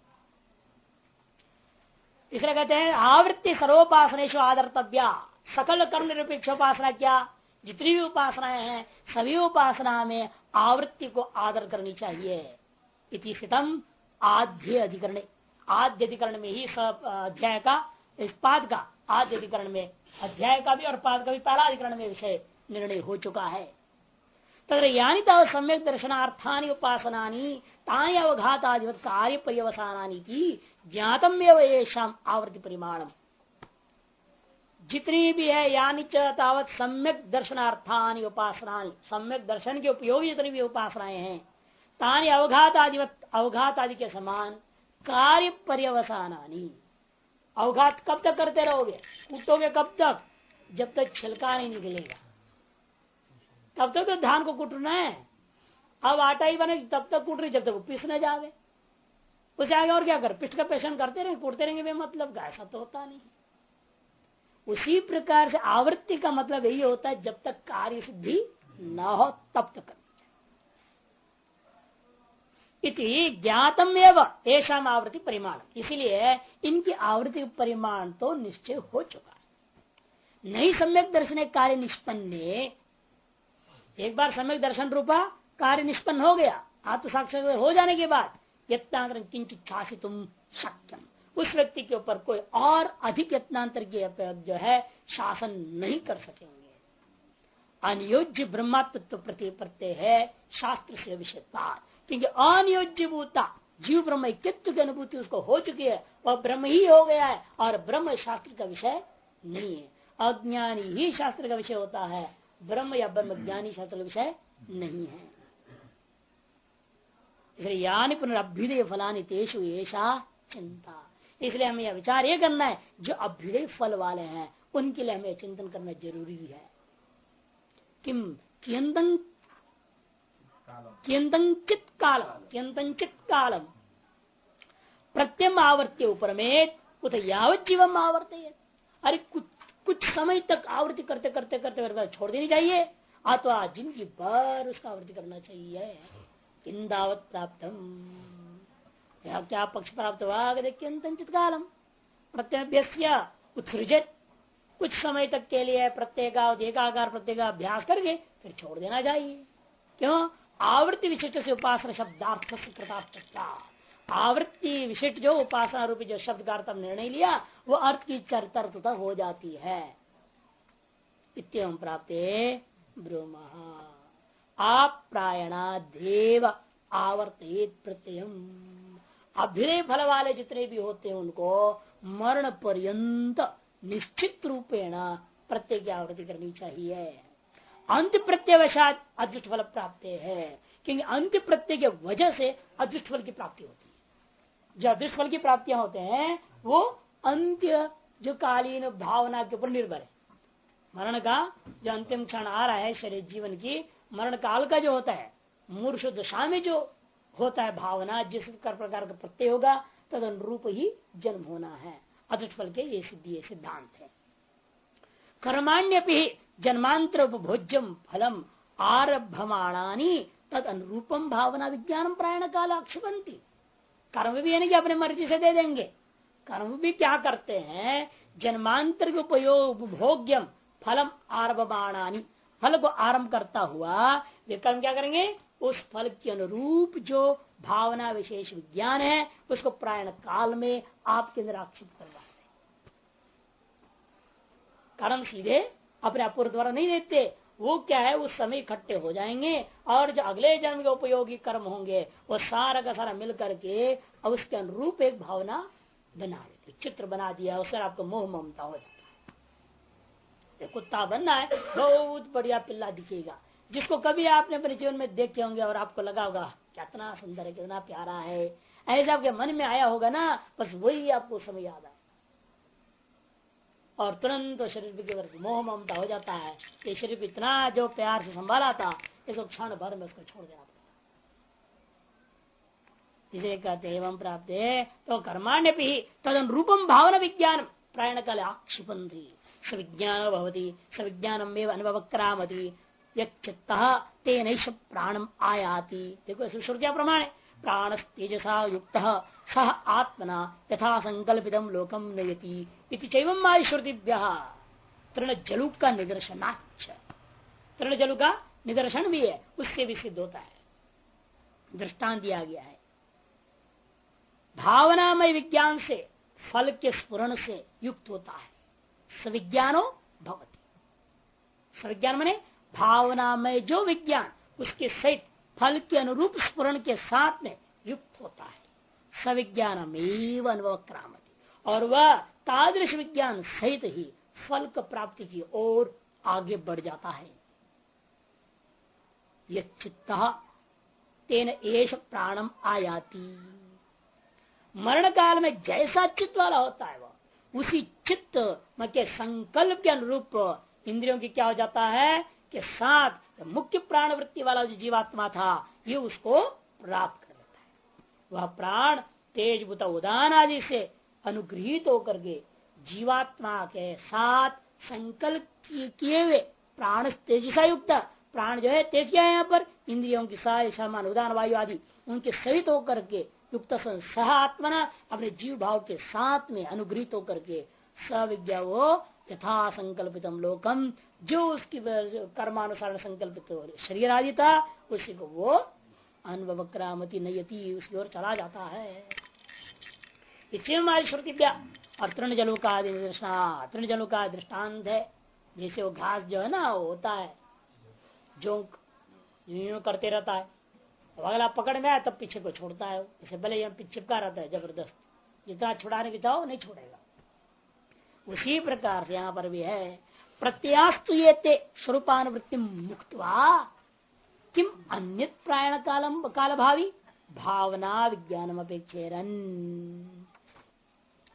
इसलिए कहते हैं आवृत्ति सर्वोपासनेश आदर्तव्या, सकल कर्म निरपेक्ष उपासना, क्या जितनी भी उपासनाएं हैं सभी उपासना में आवृत्ति को आदर करनी चाहिए। इति स्थितम आद्य अधिकरण, आद्य अधिकरण में ही सब अध्याय का, इस पाद का आद्य अधिकरण में, अध्याय का भी और पाद का भी पहला अधिकरण में विषय निर्णय हो चुका है। तत्र यानी ताव सम्यक दर्शनार्थानि उपासनानि तानि अवघात आदिवत कार्य पर्यवसानानि की ज्ञातम एव येषाम आवृत्ति परिमाणम, जितनी भी है यानी तावत सम्यक दर्शनार्थानि उपासनानि, सम्यक दर्शन के उपयोगी जितनी भी उपासनाएं हैं, तानि अवघात आदिवत, अवघात आदि के समान कार्य पर्यवसानानि, अवघात कब तक करते रहोगे, कूटोगे कब तक, जब तक छिलका नहीं निकलेगा तब तक तो धान को कूटना है। अब आटा ही बने तब तक कूट रही जब तक पिस न जावे, उसे आगे और क्या कर, पिष्ट का पेशन करते रहेंगे, कूटते रहेंगे बेमतलब का, ऐसा तो होता नहीं। उसी प्रकार से आवृत्ति का मतलब यही होता है जब तक कार्य सिद्धि न हो तब तक करनी चाहिए। इति ज्ञातम एवं ऐसा आवृत्ति परिमाण, इसीलिए इनकी आवृत्ति परिमाण तो निश्चय हो चुका है। नहीं सम्यक दर्शन कार्य निष्पन्ने, एक बार सम्यक दर्शन रूपा कार्य निष्पन्न हो गया, आत्म साक्षात्कार हो जाने के बाद यत्नांतर किंचित शासितुम शक्यम, उस व्यक्ति के ऊपर कोई और अधिक यत्नांतर की जो है शासन नहीं कर सकेंगे। अनियोज्य ब्रह्मात्व प्रति प्रत्यय है शास्त्र से विषयता, क्योंकि अनियोज्य भूता जीव ब्रह्म ऐक्यत्व की अनुभूति उसको हो चुकी है, वह ब्रह्म ही हो गया है और ब्रह्म शास्त्र का विषय नहीं है। अज्ञानी ही शास्त्र का विषय होता है, ब्रह्म या ब्रह्म ज्ञानी शास्त्र का विषय नहीं है। इसलिए यानी पुनरभ्युदय फलानि तेषु ऐसा चिंता, इसलिए हमें यह विचार ये करना है, जो अभ्युदय फल वाले हैं उनके लिए हमें चिंतन करना जरूरी है। किम कियंतंचित कालम प्रत्यम आवर्त्य ऊपर में उत यावत जीवम आवर्त्य। अरे कुछ समय तक आवृत्ति करते करते करते छोड़ देनी चाहिए, अथवा जिंदगी भर उसका आवृत्ति करना चाहिए। इंदावत प्राप्तम, क्या पक्ष प्राप्त हुआ? कियंतंचित कालम प्रत्यभ्यस्य उत्सृजित, कुछ समय तक के लिए एकाकार प्रत्येगाभ्यास करके फिर छोड़ देना चाहिए। क्यों? आवृत्ति विशिष्ट से उपासना शब्दार्थ से कृतार्थता, आवृत्ति विशिष्ट जो उपासना रूपी जो शब्द का अर्थ निर्णय लिया वो अर्थ की चरित्रता हो जाती है। इत्यं प्राप्ते ब्रह्म आप प्रायणादेव आवर्तित प्रत्ययम। अभ्युदय फल वाले जितने भी होते हैं उनको मरण पर्यंत निश्चित रूपेण प्रत्यय की आवृत्ति करनी चाहिए। अंत प्रत्यवशात अदृष्ट फल प्राप्त है, क्योंकि अंत प्रत्यय के वजह से अदृष्ट फल की प्राप्ति होती है। जो अदृष्ट फल की प्राप्तियां होते हैं वो अंत्य जो कालीन भावना के ऊपर निर्भर है। मरण का जो अंतिम क्षण आ रहा है शरीर जीवन की, मरण काल का जो होता है मूर्छ दशा में जो होता है भावना, जिस प्रकार का प्रत्यय होगा तद अनुरूप ही जन्म होना है। अदृष्ट फल के ये सिद्धांत है। कर्माण्यपि जन्मांतर उपभोज्यम फलम आरभमाणानी तद अनुरूपम भावना विज्ञानम प्रायण काल आक्षिपंती। कर्म भी यानी कि अपने मर्जी से दे देंगे। कर्म भी क्या करते हैं? जन्मांतर के उपभोग्यम फलम आरभमाणानी, फल को आरंभ करता हुआ वे कर्म क्या करेंगे? उस फल के अनुरूप जो भावना विशेष विज्ञान है उसको प्रायण काल में आपके अंदर आक्षिप्त करवा दें। कर्म सीधे अपने अपूर्व द्वारा नहीं देते, वो क्या है उस समय इकट्ठे हो जाएंगे और जो अगले जन्म के उपयोगी कर्म होंगे वो सारा का सारा मिल करके और उसके अनुरूप एक भावना बना देते, चित्र बना दिया, उससे आपको मोह ममता हो जाता है। कुत्ता बनना है, बहुत बढ़िया पिल्ला दिखेगा, जिसको कभी आपने अपने जीवन में देखे होंगे और आपको लगा होगा कितना सुंदर है, कितना प्यारा है, ऐसा आपके मन में आया होगा ना, बस वही आपको समय याद आए और तुरंत शरीर के मोह ममता हो जाता है। ये शरीर इतना जो प्यार से संभाला था इसको क्षण भर में उसको छोड़ देना पड़ता। इसे कहते एवं प्राप्त है तो कर्माण्य भी तद रूपम भावना विज्ञान प्रायण काले आक्षिपंती सविज्ञान भवती सविज्ञानम एवं अनुभव क्रामती यच्चित्तः तेन प्राणम आयाति। देखो श्रुतिया प्रमाण प्राण तेजसा युक्त सह आत्मना यथा संकल्पितम लोकम नयति इति चैवं आदि श्रुतिभ्यः तृण जलु का निदर्शनाच्च। तृण जलु का निदर्शन भी है, उससे भी सिद्ध होता है, दृष्टांत दिया गया है। भावनामय विज्ञान से फल के स्फुरण से युक्त होता है, सविज्ञानो भवति। सविज्ञान माने भावनामय जो विज्ञान उसके सहित फल के अनुरूप स्फुरण के साथ में युक्त होता है, सविज्ञानमेव अनुभव क्रामति, और वह तादृश विज्ञान सहित ही फल की प्राप्ति की ओर आगे बढ़ जाता है। यच्चित्तः तेन एष प्राणम आयाति। मरण काल में जैसा चित्त वाला होता है वह उसी चित्त के संकल्प के अनुरूप इंद्रियों की क्या हो जाता है कि साथ मुख्य प्राण वृत्ति वाला जो जीवात्मा था ये उसको प्राप्त कर लेता है। वह प्राण तेज बुता उदान आदि से अनुग्रहित होकर के जीवात्मा के साथ संकल्प किए हुए प्राण तेजसा युक्त प्राण जो है तेज क्या है यहाँ पर इंद्रियों की सारी समान उदान वायु आदि उनके सहित होकर के युक्त सह आत्मना अपने जीव भाव के साथ में अनुग्रहित होकर के सविज्ञा वो यथा संकल्पितम लोकम जो उसकी कर्मानुसार संकल्पित शरीर आदि था उसी को वो अनुभव क्रामति नयति उसकी ओर चला जाता है। इसमें हमारी श्रुति क्या और तृण जलों का तृण जलों का दृष्टांत है। जैसे वो घास जो है ना वो होता है जो यूं करते रहता है, अगला पकड़ में आया तब पीछे को छोड़ता है, इसे भले यहाँ पीछे चिपका रहता है जबरदस्त, जितना छुड़ाने की चाहो नहीं छोड़ेगा। उसी प्रकार से यहाँ पर भी है प्रत्यास्तु ये ते स्वरूपानुवृत्ति मुक्तवा किम अन्य प्रायण काल भावी भावना विज्ञानम अपेक्षेरन।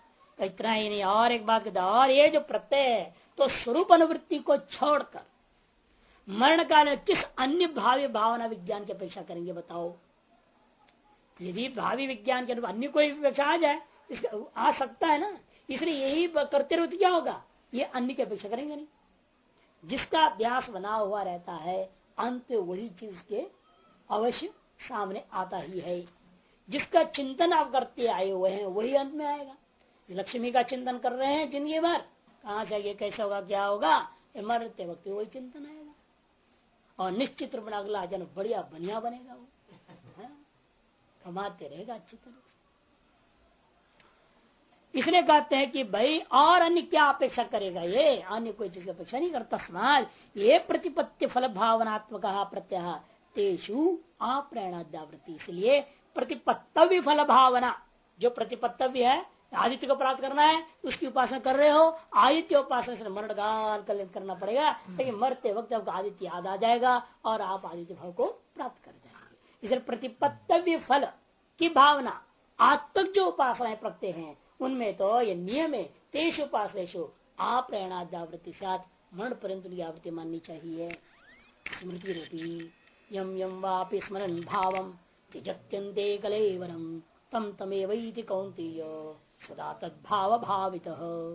तो इतना ही नहीं, और एक बात कहता, और ये जो प्रत्यय है तो स्वरूप अनुवृत्ति को छोड़कर मरण काल में किस अन्य भावी भावना विज्ञान की अपेक्षा करेंगे बताओ। यदि भावी विज्ञान के अन्य कोई अपेक्षा आ जाए, आ सकता है ना, इसलिए यही करते रहो तो क्या होगा, ये अन्य की अपेक्षा करेंगे नहीं। जिसका अभ्यास बना हुआ रहता है अंत वही चीज के अवश्य सामने आता ही है। जिसका चिंतन आप करते आए हुए हैं वही अंत में आएगा। लक्ष्मी का चिंतन कर रहे हैं जिंदगी भर, कहां से आगे कैसे होगा क्या होगा, मरते वक्त वही चिंतन आएगा और निश्चित रूप में अगला जन्म बढ़िया बढ़िया बनेगा, वो कमाते रहेगा अच्छी तरह। इसलिए कहते हैं कि भाई और अन्य क्या अपेक्षा करेगा, ये अन्य कोई चीज अपेक्षा नहीं करता। समाज ये प्रतिपत्ति फल भावनात्मक प्रत्यय तेषु अप्रेरणाद्यावृत्ति, इसलिए प्रतिपत्तव्य फल भावना, जो प्रतिपत्तव्य है आदित्य को प्राप्त करना है उसकी उपासना कर रहे हो, आदित्य उपासना से मरण काल कल्याण करना पड़ेगा, लेकिन मरते वक्त आपको आदित्य याद आ जाएगा और आप आदित्य भाव को प्राप्त कर जाएंगे। इसलिए प्रतिपत्तव्य फल की भावना आत्मक जो उपासनाएं प्रत्यय हैं उनमें तो ये नियम है, तेज उपासनेशु अप्रेरणाद्यावृत्ति साथ मरण पर्यंत की आवृत्ति माननी चाहिए। स्मृति रूपी यम यम वापि स्मरण भावम त्यजत्यन्ते कलेवरम तम तमेवैति कौन्तेय सदा तद्भाव भावित।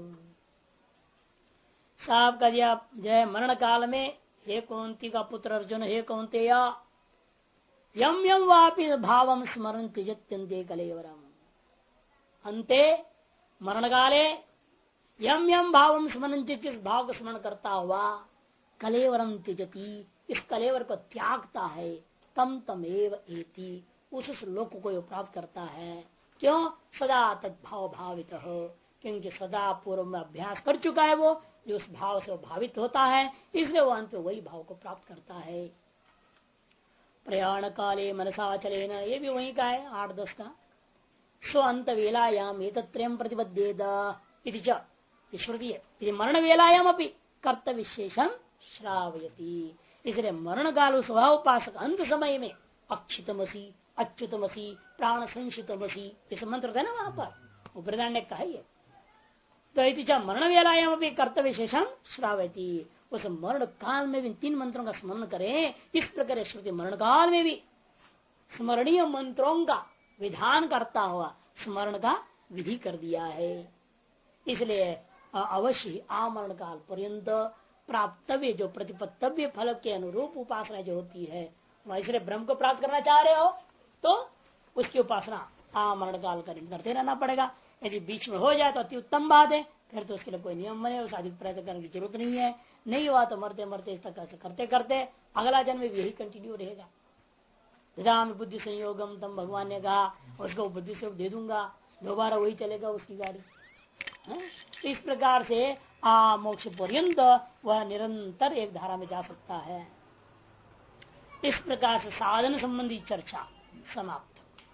साहब का दिया जय मरण काल में, हे कौंती का पुत्र अर्जुन, हे कौन्तेय यम यम वापि भावम स्मरण त्यजत्यन्ते कलेवरम, अंते मरण काले यम यम भावम स्मरण, जिस भाव को स्मरण करता हुआ कलेवरम त्यजति, इस कलेवर को त्यागता है, तम तमेव एति, उस लोक को प्राप्त करता है। क्यों? सदा तद्भाव भावित हो, क्योंकि सदा पूर्व में अभ्यास कर चुका है वो, जो उस भाव से भावित होता है, इसलिए वो अंत वही भाव को प्राप्त करता है। प्रयाण काले मनसा चलेन, ये भी वही का है 8-10 का। स्व अंत वेलायाम एतत्रयम् प्रतिपद्येत इति च, श्रुति है मरण वेलायाम अपनी कर्तव्य विशेषम श्रावयति, इसलिए मरण काल स्वभाव उपासक अंत समय में अक्षितमसी अच्युतमसी प्राण संशितमसी इस मंत्र था ना वहां पर, वो प्रधान ने कहा है। तो इति च मरण वेलायाम अपनी कर्तव्य विशेषम श्रावयति, उस मरण काल में भी 3 मंत्रों का स्मरण करें। इस प्रकार श्रुति मरण काल में भी स्मरणीय मंत्रों का विधान करता हुआ स्मरण का विधि कर दिया है। इसलिए अवश्य आमरण काल पर्यंत प्राप्तव्य जो प्रतिपत्तव्य फल के अनुरूप उपासना जो होती है, इसलिए ब्रह्म को प्राप्त करना चाह रहे हो तो उसकी उपासना आमरण काल करते रहना पड़ेगा। यदि बीच में हो जाए तो अति उत्तम बात है, फिर तो उसके लिए कोई नियम बने, उस अधिक प्रयत्न करने की जरूरत नहीं है। नहीं हुआ तो मरते मरते इस तक करते करते अगला जन्म में यही कंटिन्यू रहेगा। राम बुद्धि संयोगम तम भगवान ने कहा, उसको बुद्धि से दे दूंगा, दोबारा वही चलेगा उसकी गाड़ी। इस प्रकार से मोक्ष पर्यंत वह निरंतर एक धारा में जा सकता है। इस प्रकार से साधन संबंधी चर्चा समाप्त।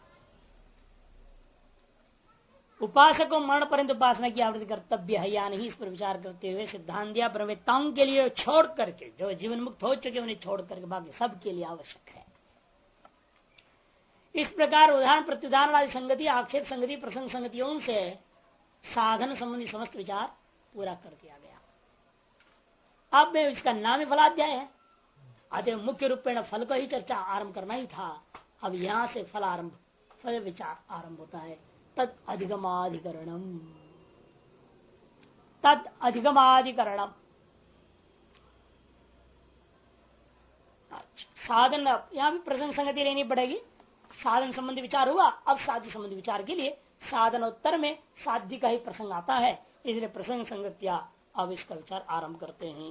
उपासक को मरण पर्यंत उपासना की आवृत्ति कर्तव्य है या नहीं, इस पर विचार करते हुए सिद्धांतिया ब्रह्मवेत्ताओं के लिए छोड़ करके, जो जीवन मुक्त हो चुके उन्हें छोड़ करके बाकी सबके लिए आवश्यक है। इस प्रकार उदाहरण प्रत्युदाहरण आदि संगति, आक्षेप संगति, प्रसंग संगतियों से साधन संबंधी समस्त विचार पूरा कर दिया गया। अब में इसका नाम ही फलाध्याय है, अतः मुख्य रूप में फल को ही चर्चा आरंभ करना ही था। अब यहाँ से फल आरंभ, फल विचार आरंभ होता है। तद अधिगमाधिकरणम, तद अधिगमाधिकरणम साधन, यहाँ भी प्रसंग संगति लेनी पड़ेगी। साधन संबंधी विचार हुआ, अब साध्य संबंधी विचार के लिए साधनोत्तर में साध्य का ही प्रसंग आता है, इसलिए प्रसंग संगतिया अब इसका विचार आरंभ करते हैं।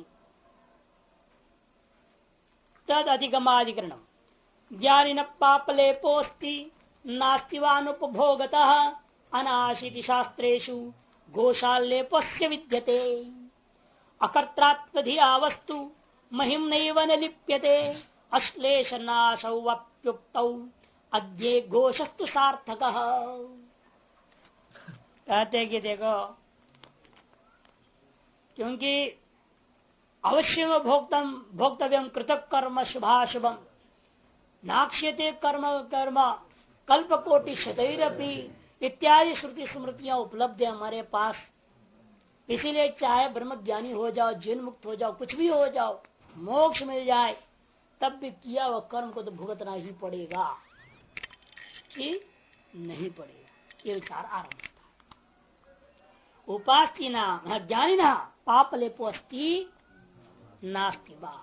तद अधिगमाधिकरणम ज्ञानिन पापलेपोस्ति नास्तिवानुपभोगतः अनाशीति शास्त्रेषु घोषालेपस्य विद्यते अकर्त्रात्मधिया वस्तु महिम नैव न लिप्यते अश्लेषनाशौ वप्युक्तौ अद्ये घोषस्तु सार्थकः। कहते कि देखो, क्योंकि अवश्य भोक्तव्यम कृतक कर्म शुभाशुभम नाक्ष्यते कर्म कर्म कल्पकोटि शतैरपि, इत्यादि श्रुति स्मृतियां उपलब्ध है हमारे पास। इसीलिए चाहे ब्रह्म ज्ञानी हो जाओ, जीवन मुक्त हो जाओ, कुछ भी हो जाओ, मोक्ष मिल जाए, तब भी किया हुआ कर्म को तो भुगतना ही पड़ेगा कि नहीं पड़ेगा, ये विचार आरंभ होता है। उपास्ति नाम ज्ञानी ना पाप लेपो अस्ति नास्ति बा।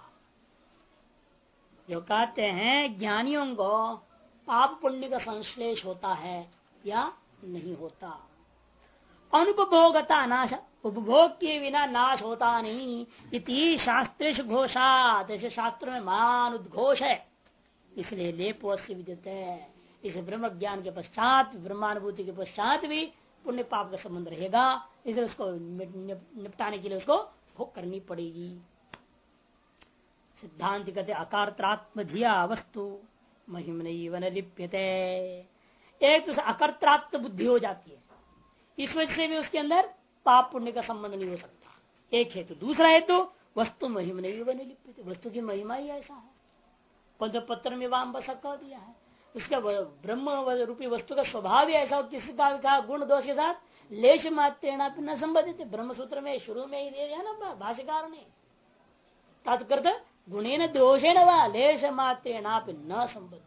जो कहते हैं ज्ञानियों को पाप पुण्य का संश्लेष होता है या नहीं होता। अनुपभोगता नाश, उपभोग के बिना नाश होता नहीं। इति शास्त्रेश घोषात, ऐसे शास्त्रों में मान उद्घोष है, इसलिए लेपोस्य विद्यते है। इस ब्रह्म ज्ञान के पश्चात, ब्रह्मानुभूति के पश्चात भी पुण्य पाप का संबंध रहेगा, इसलिए उसको निपटाने के लिए उसको भोग करनी पड़ेगी। सिद्धांत कहते अकर्त्रात्म धिया वस्तु महिम नहीं लिप्यते। एक तो अकर्त्रात्म बुद्धि हो जाती है, इस वजह से भी उसके अंदर पाप पुण्य का संबंध नहीं हो सकता, एक हेतु। दूसरा हेतु वस्तु महिम नहीं बने लिप्यते, वस्तु की महिमा ही ऐसा है। पत्र में वाम बस कह दिया है, उसका ब्रह्म रूपी वस्तु का स्वभाव ही ऐसा हो, किसी का कहा गुण दोष के साथ लेश मात्रेण न संबंधित। ब्रह्म सूत्र में शुरू में ही दे दिया ना भाष्यकार ने, तत्कृत गुणेन दोषेण व लेश मात्रेण न संबंधित।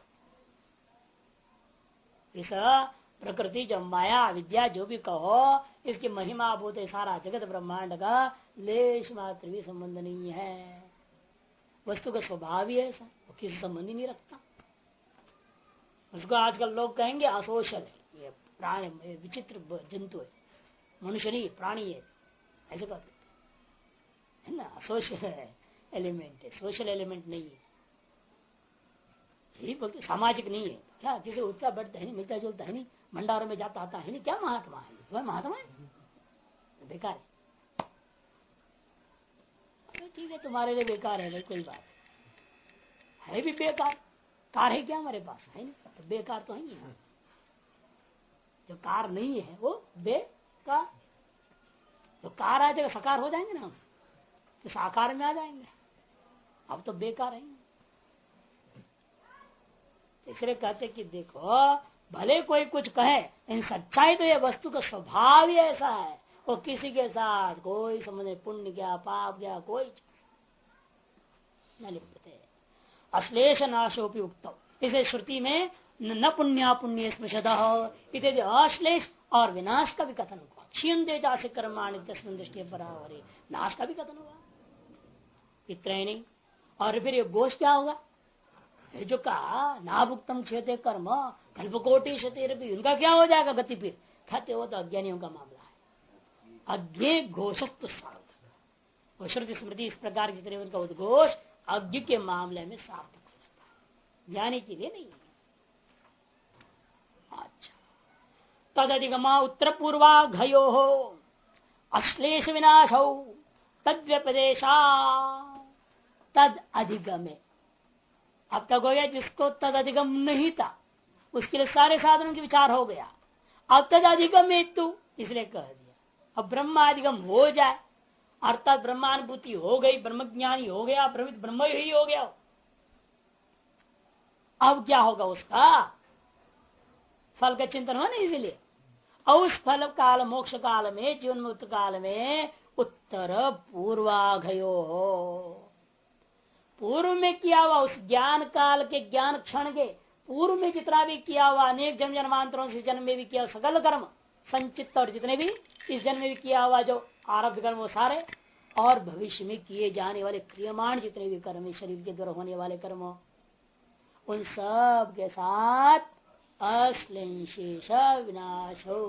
इस प्रकृति जो माया विद्या जो भी कहो, इसकी महिमा भूत है सारा जगत ब्रह्मांड का, लेश मात्र भी संबंध नहीं है। वस्तु का स्वभाव ही ऐसा, वो किसी संबंध ही नहीं रखता। उसको आजकल लोग कहेंगे असोशल है, ये प्राणी विचित्र जंतु है, मनुष्य नहीं प्राणी है, ऐसे कहते है ना। असोशल एलिमेंट है, सोशल एलिमेंट नहीं है, यही बोलते सामाजिक नहीं है। क्या किसी उठता बैठता है नहीं, मिलता जुलता है नहीं, भंडारों में जाता आता है नहीं, क्या महात्मा है? वह महात्मा है, बेकार है। ठीक है तुम्हारे लिए बेकार है भाई, कोई बात है भी बेकार। कार है क्या हमारे पास, है नहीं तो बेकार तो ही है। जो कार नहीं है वो बेकार। तो कार आ जाएगा साकार हो जाएंगे ना हम, तो साकार में आ जाएंगे, अब तो बेकार है। इसलिए कहते कि देखो भले कोई कुछ कहे, इन सच्चाई तो ये वस्तु का स्वभाव ही ऐसा है, वो किसी के साथ कोई संबंध, पुण्य क्या पाप क्या कोई न लिखते। अश्लेष नाशोपि उक्तम, इसे श्रुति में न पुण्या पुण्य स्पृशद इत्यादि अश्लेष और विनाश का भी कथन हुआ। क्षीयते जासे कर्माणि तस्मिन् दृष्टि परावरे, नाश का भी कथन हुआ। इतना ही नहीं, और फिर ये घोष क्या होगा, जो कहा नाभुक्तम क्षेत्र कर्म कल्पकोटि शतेर भी, उनका क्या हो जाएगा गति? फिर कहते हो तो अज्ञानियों का मामला है। अज्ञे घोषस्तु सार्थक, वो श्रुति स्मृति इस प्रकार की तरह उनका उद्घोष अज्ञ के मामले में सार्थक हो जाता है, ज्ञानी के लिए नहीं। अच्छा, तद अधिगमा उत्तर पूर्वाघयो हो अश्लेष विनाश हो तद व्यपदेशा तद अधिगमे। अब तक हो गया जिसको तद अधिगम नहीं था उसके लिए सारे साधनों के विचार हो गया। अब तद अधिगम हेतु इसलिए कह दिया, अब ब्रह्माधिगम हो जाए अर्थात ब्रह्मानुभूति हो गई, ब्रह्मज्ञानी हो गया, ब्रह्म ही हो गया। अब क्या होगा, उसका फल का चिंतन हो नहीं। इसलिए और उस फल काल मोक्ष काल में, जीवन मुक्त काल में उत्तर पूर्वाघयो हो, पूर्व में किया हुआ उस ज्ञान काल के ज्ञान क्षण के पूर्व में जितना भी किया हुआ अनेक जन्म जन्मांतरों से जन्म में भी किया सकल कर्म संचित, और जितने भी इस जन्म में भी किया हुआ जो आरब्ध कर्म वो सारे, और भविष्य में किए जाने वाले क्रियमाण जितने भी कर्म, शरीर के द्वारा होने वाले कर्म, उन सब के साथ अश्लेषेष विनाश हो।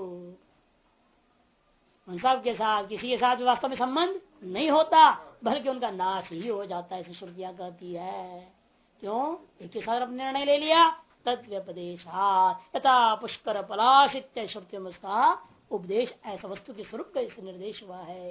उन सब के साथ किसी के साथ वास्तव में संबंध नहीं होता, बल्कि उनका नाश ही हो जाता है, ऐसी श्रुतियां कहती है। क्यों? एक के साथ निर्णय ले लिया, तत्व्यपदेशात् यथा पुष्कर पलाशित श्रुतियों में उसका उपदेश ऐसा वस्तु के स्वरूप का इस निर्देश हुआ है।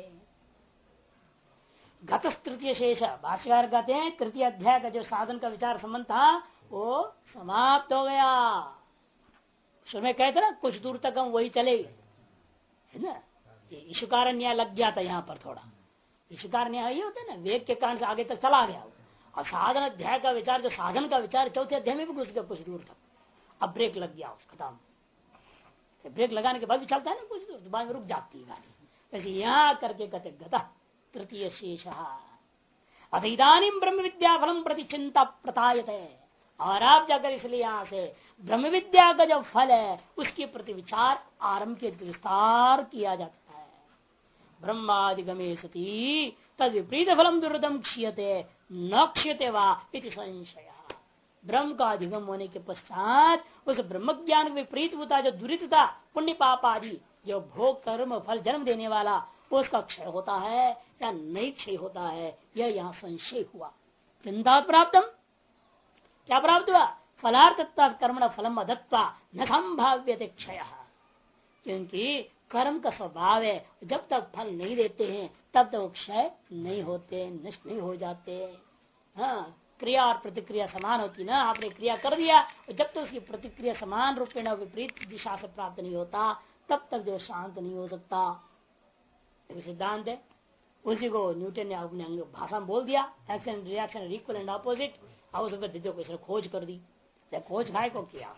गत तृतीय शेष भाष्यकार कहते हैं तृतीय अध्याय का जो साधन का विचार संबंध था वो समाप्त हो गया। शुरू में कहते ना कुछ दूर तक हम वही चले है ना, ईशुकार न्याय लग गया था यहाँ पर थोड़ा। ईशुकार न्याय ये होता है ना, वेग के कारण से आगे तक चला गया, और साधन अध्याय का विचार जो साधन का विचार चौथे अध्याय में भी घुस गया कुछ दूर तक, अब ब्रेक लग गया खत्म। ब्रेक लगाने के बाद भी चलता है ना, कुछ तो बाद में रुक जाती है गाड़ी। ऐसे यहाँ करके कहते गता तृतीय शेष अथ इदानी ब्रह्म विद्या फलम प्रति चिंता प्रतायते। और आप जाकर इसलिए यहाँ से ब्रह्म विद्या का जो फल है उसके प्रति विचार आरंभ के विस्तार किया जाता है। ब्रह्मादिगमे सती तद विपरीत फलम दुर्दम क्षीयते न क्षीयते वा इति संशय। ब्रह्म का अधिगम होने के पश्चात उस ब्रह्म ज्ञान के विपरीत होता जो दुरित था पुण्य पाप आदि जो भोग कर्म फल जन्म देने वाला उसका क्षय होता है या नहीं क्षय होता है, यह यहाँ संशय हुआ। चिंता प्राप्तम, क्या प्राप्त हुआ? फलार्थत्वा कर्मण फलम अदत्वा न संभाव्यते क्षय। क्योंकि कर्म का स्वभाव है जब तक फल नहीं देते हैं तब तक क्षय नहीं होते, नष्ट नहीं हो जाते। हाँ, क्रिया और प्रतिक्रिया समान होती ना, आपने क्रिया कर दिया जब तक उसकी प्रतिक्रिया समान रूपेण विपरीत दिशा से प्राप्त नहीं होता तब तक जो शांत नहीं हो सकता। सिद्धांत है, उसी को न्यूटन ने अपने भाषा में बोल दिया, action reaction equal and opposite. और उसको खोज कर दी, खोज खाए को किया।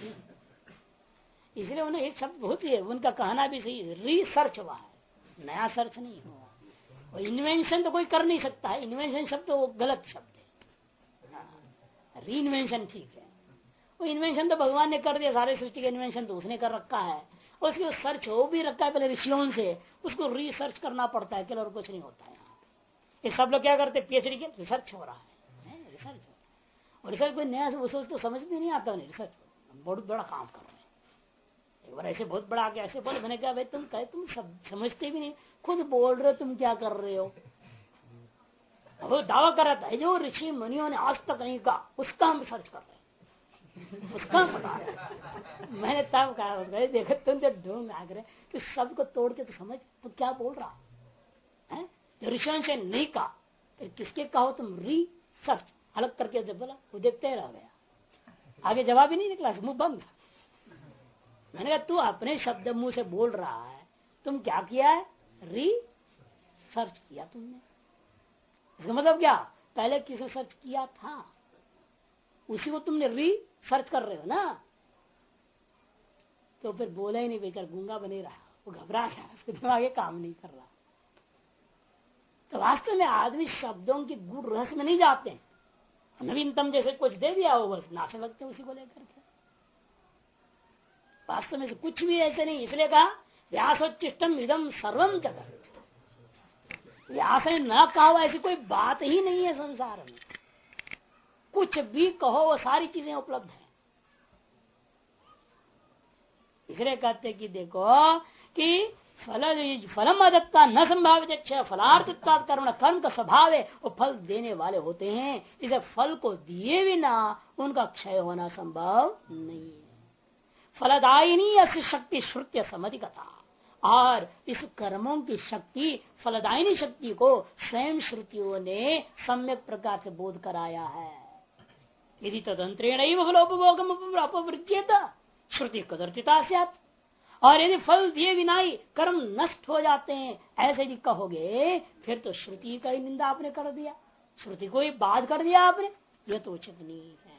इसलिए उन्हें एक शब्द बहुत ही है, उनका कहना भी सही, रिसर्च हुआ है, नया सर्च नहीं हुआ। इन्वेंशन तो कोई कर नहीं सकता है, इन्वेंशन शब्द तो गलत शब्द है। री इन्वेंशन ठीक है, वो इन्वेंशन तो भगवान ने कर दिया, सारे सृष्टि का इन्वेंशन तो उसने कर रखा है। उसकी सर्च हो भी रखा है पहले ऋषियों से, उसको रिसर्च करना पड़ता है, केवल और कुछ नहीं होता है। ये सब लोग क्या करते, पीएचडी के रिसर्च हो रहा है, रिसर्च हो रहा है। और रिसर्च कोई नया तो समझ में नहीं आता, रिसर्च बहुत बड़ा काम कर रहे हैं। एक बार ऐसे बहुत बड़ा आके ऐसे बोले, मैंने कहा भाई तुम समझते भी नहीं, खुद बोल रहे हो, तुम क्या कर रहे हो? वो दावा कर रहा था जो ऋषि मुनियों ने आज तक नहीं कहा उसका हम रिसर्च कर रहे हैं, उसका पता है। मैंने तब कहा देखो तुम जब ढूंढ आ गए तो शब्द को तोड़ के तो समझ तो क्या बोल रहा है। जो ऋषियों से नहीं कहा तो किसके कहो तुम रिसर्च अलग करके जब बोला वो देखते ही रह गया, आगे जवाब ही नहीं निकला, मुंह बंद। मैंने कहा तू अपने शब्द मुंह से बोल रहा है, तुम क्या किया है? रिसर्च किया तुमने। इसका मतलब क्या, पहले किसे सर्च किया था उसी को तुमने रिसर्च कर रहे हो ना। तो फिर बोला ही नहीं, बेचारा गूंगा बने रहा, वो घबरा गया, उसके दिमाग काम नहीं कर रहा। तो वास्तव में आदमी शब्दों की गुण रहस्य में नहीं जाते हैं, नवीनतम जैसे कुछ दे दिया वो बस नाचने लगते उसी को लेकर के। वास्तव में से कुछ भी ऐसे नहीं, इसलिए कहा व्यासोच्चिष्टम इदम सर्वम जगत। व्यास ने न कहा ऐसी कोई बात ही नहीं है संसार में, कुछ भी कहो वो सारी चीजें उपलब्ध है। इसलिए कहते कि देखो कि फलम अदत्ता न संभावित फलार्थत्वात् कर्म, कर्म का स्वभाव है वो फल देने वाले होते हैं, इसे फल को दिए बिना उनका क्षय होना संभव नहीं है। फलदायिनी अस्य शक्ति श्रुत्य समधि कथा, और इस कर्मों की शक्ति फलदायिनी शक्ति को स्वयं श्रुतियों ने सम्यक प्रकार से बोध कराया है। यदि तदंतरेण फलोपभोगम अपवृज्येत श्रुति कदर्थिता स्यात्, और यदि फल दिए बिना ही कर्म नष्ट हो जाते हैं ऐसे यदि कहोगे फिर तो श्रुति का ही निंदा आपने कर दिया, श्रुति को ही बाध कर दिया आपने, यह तो उचित नहीं है।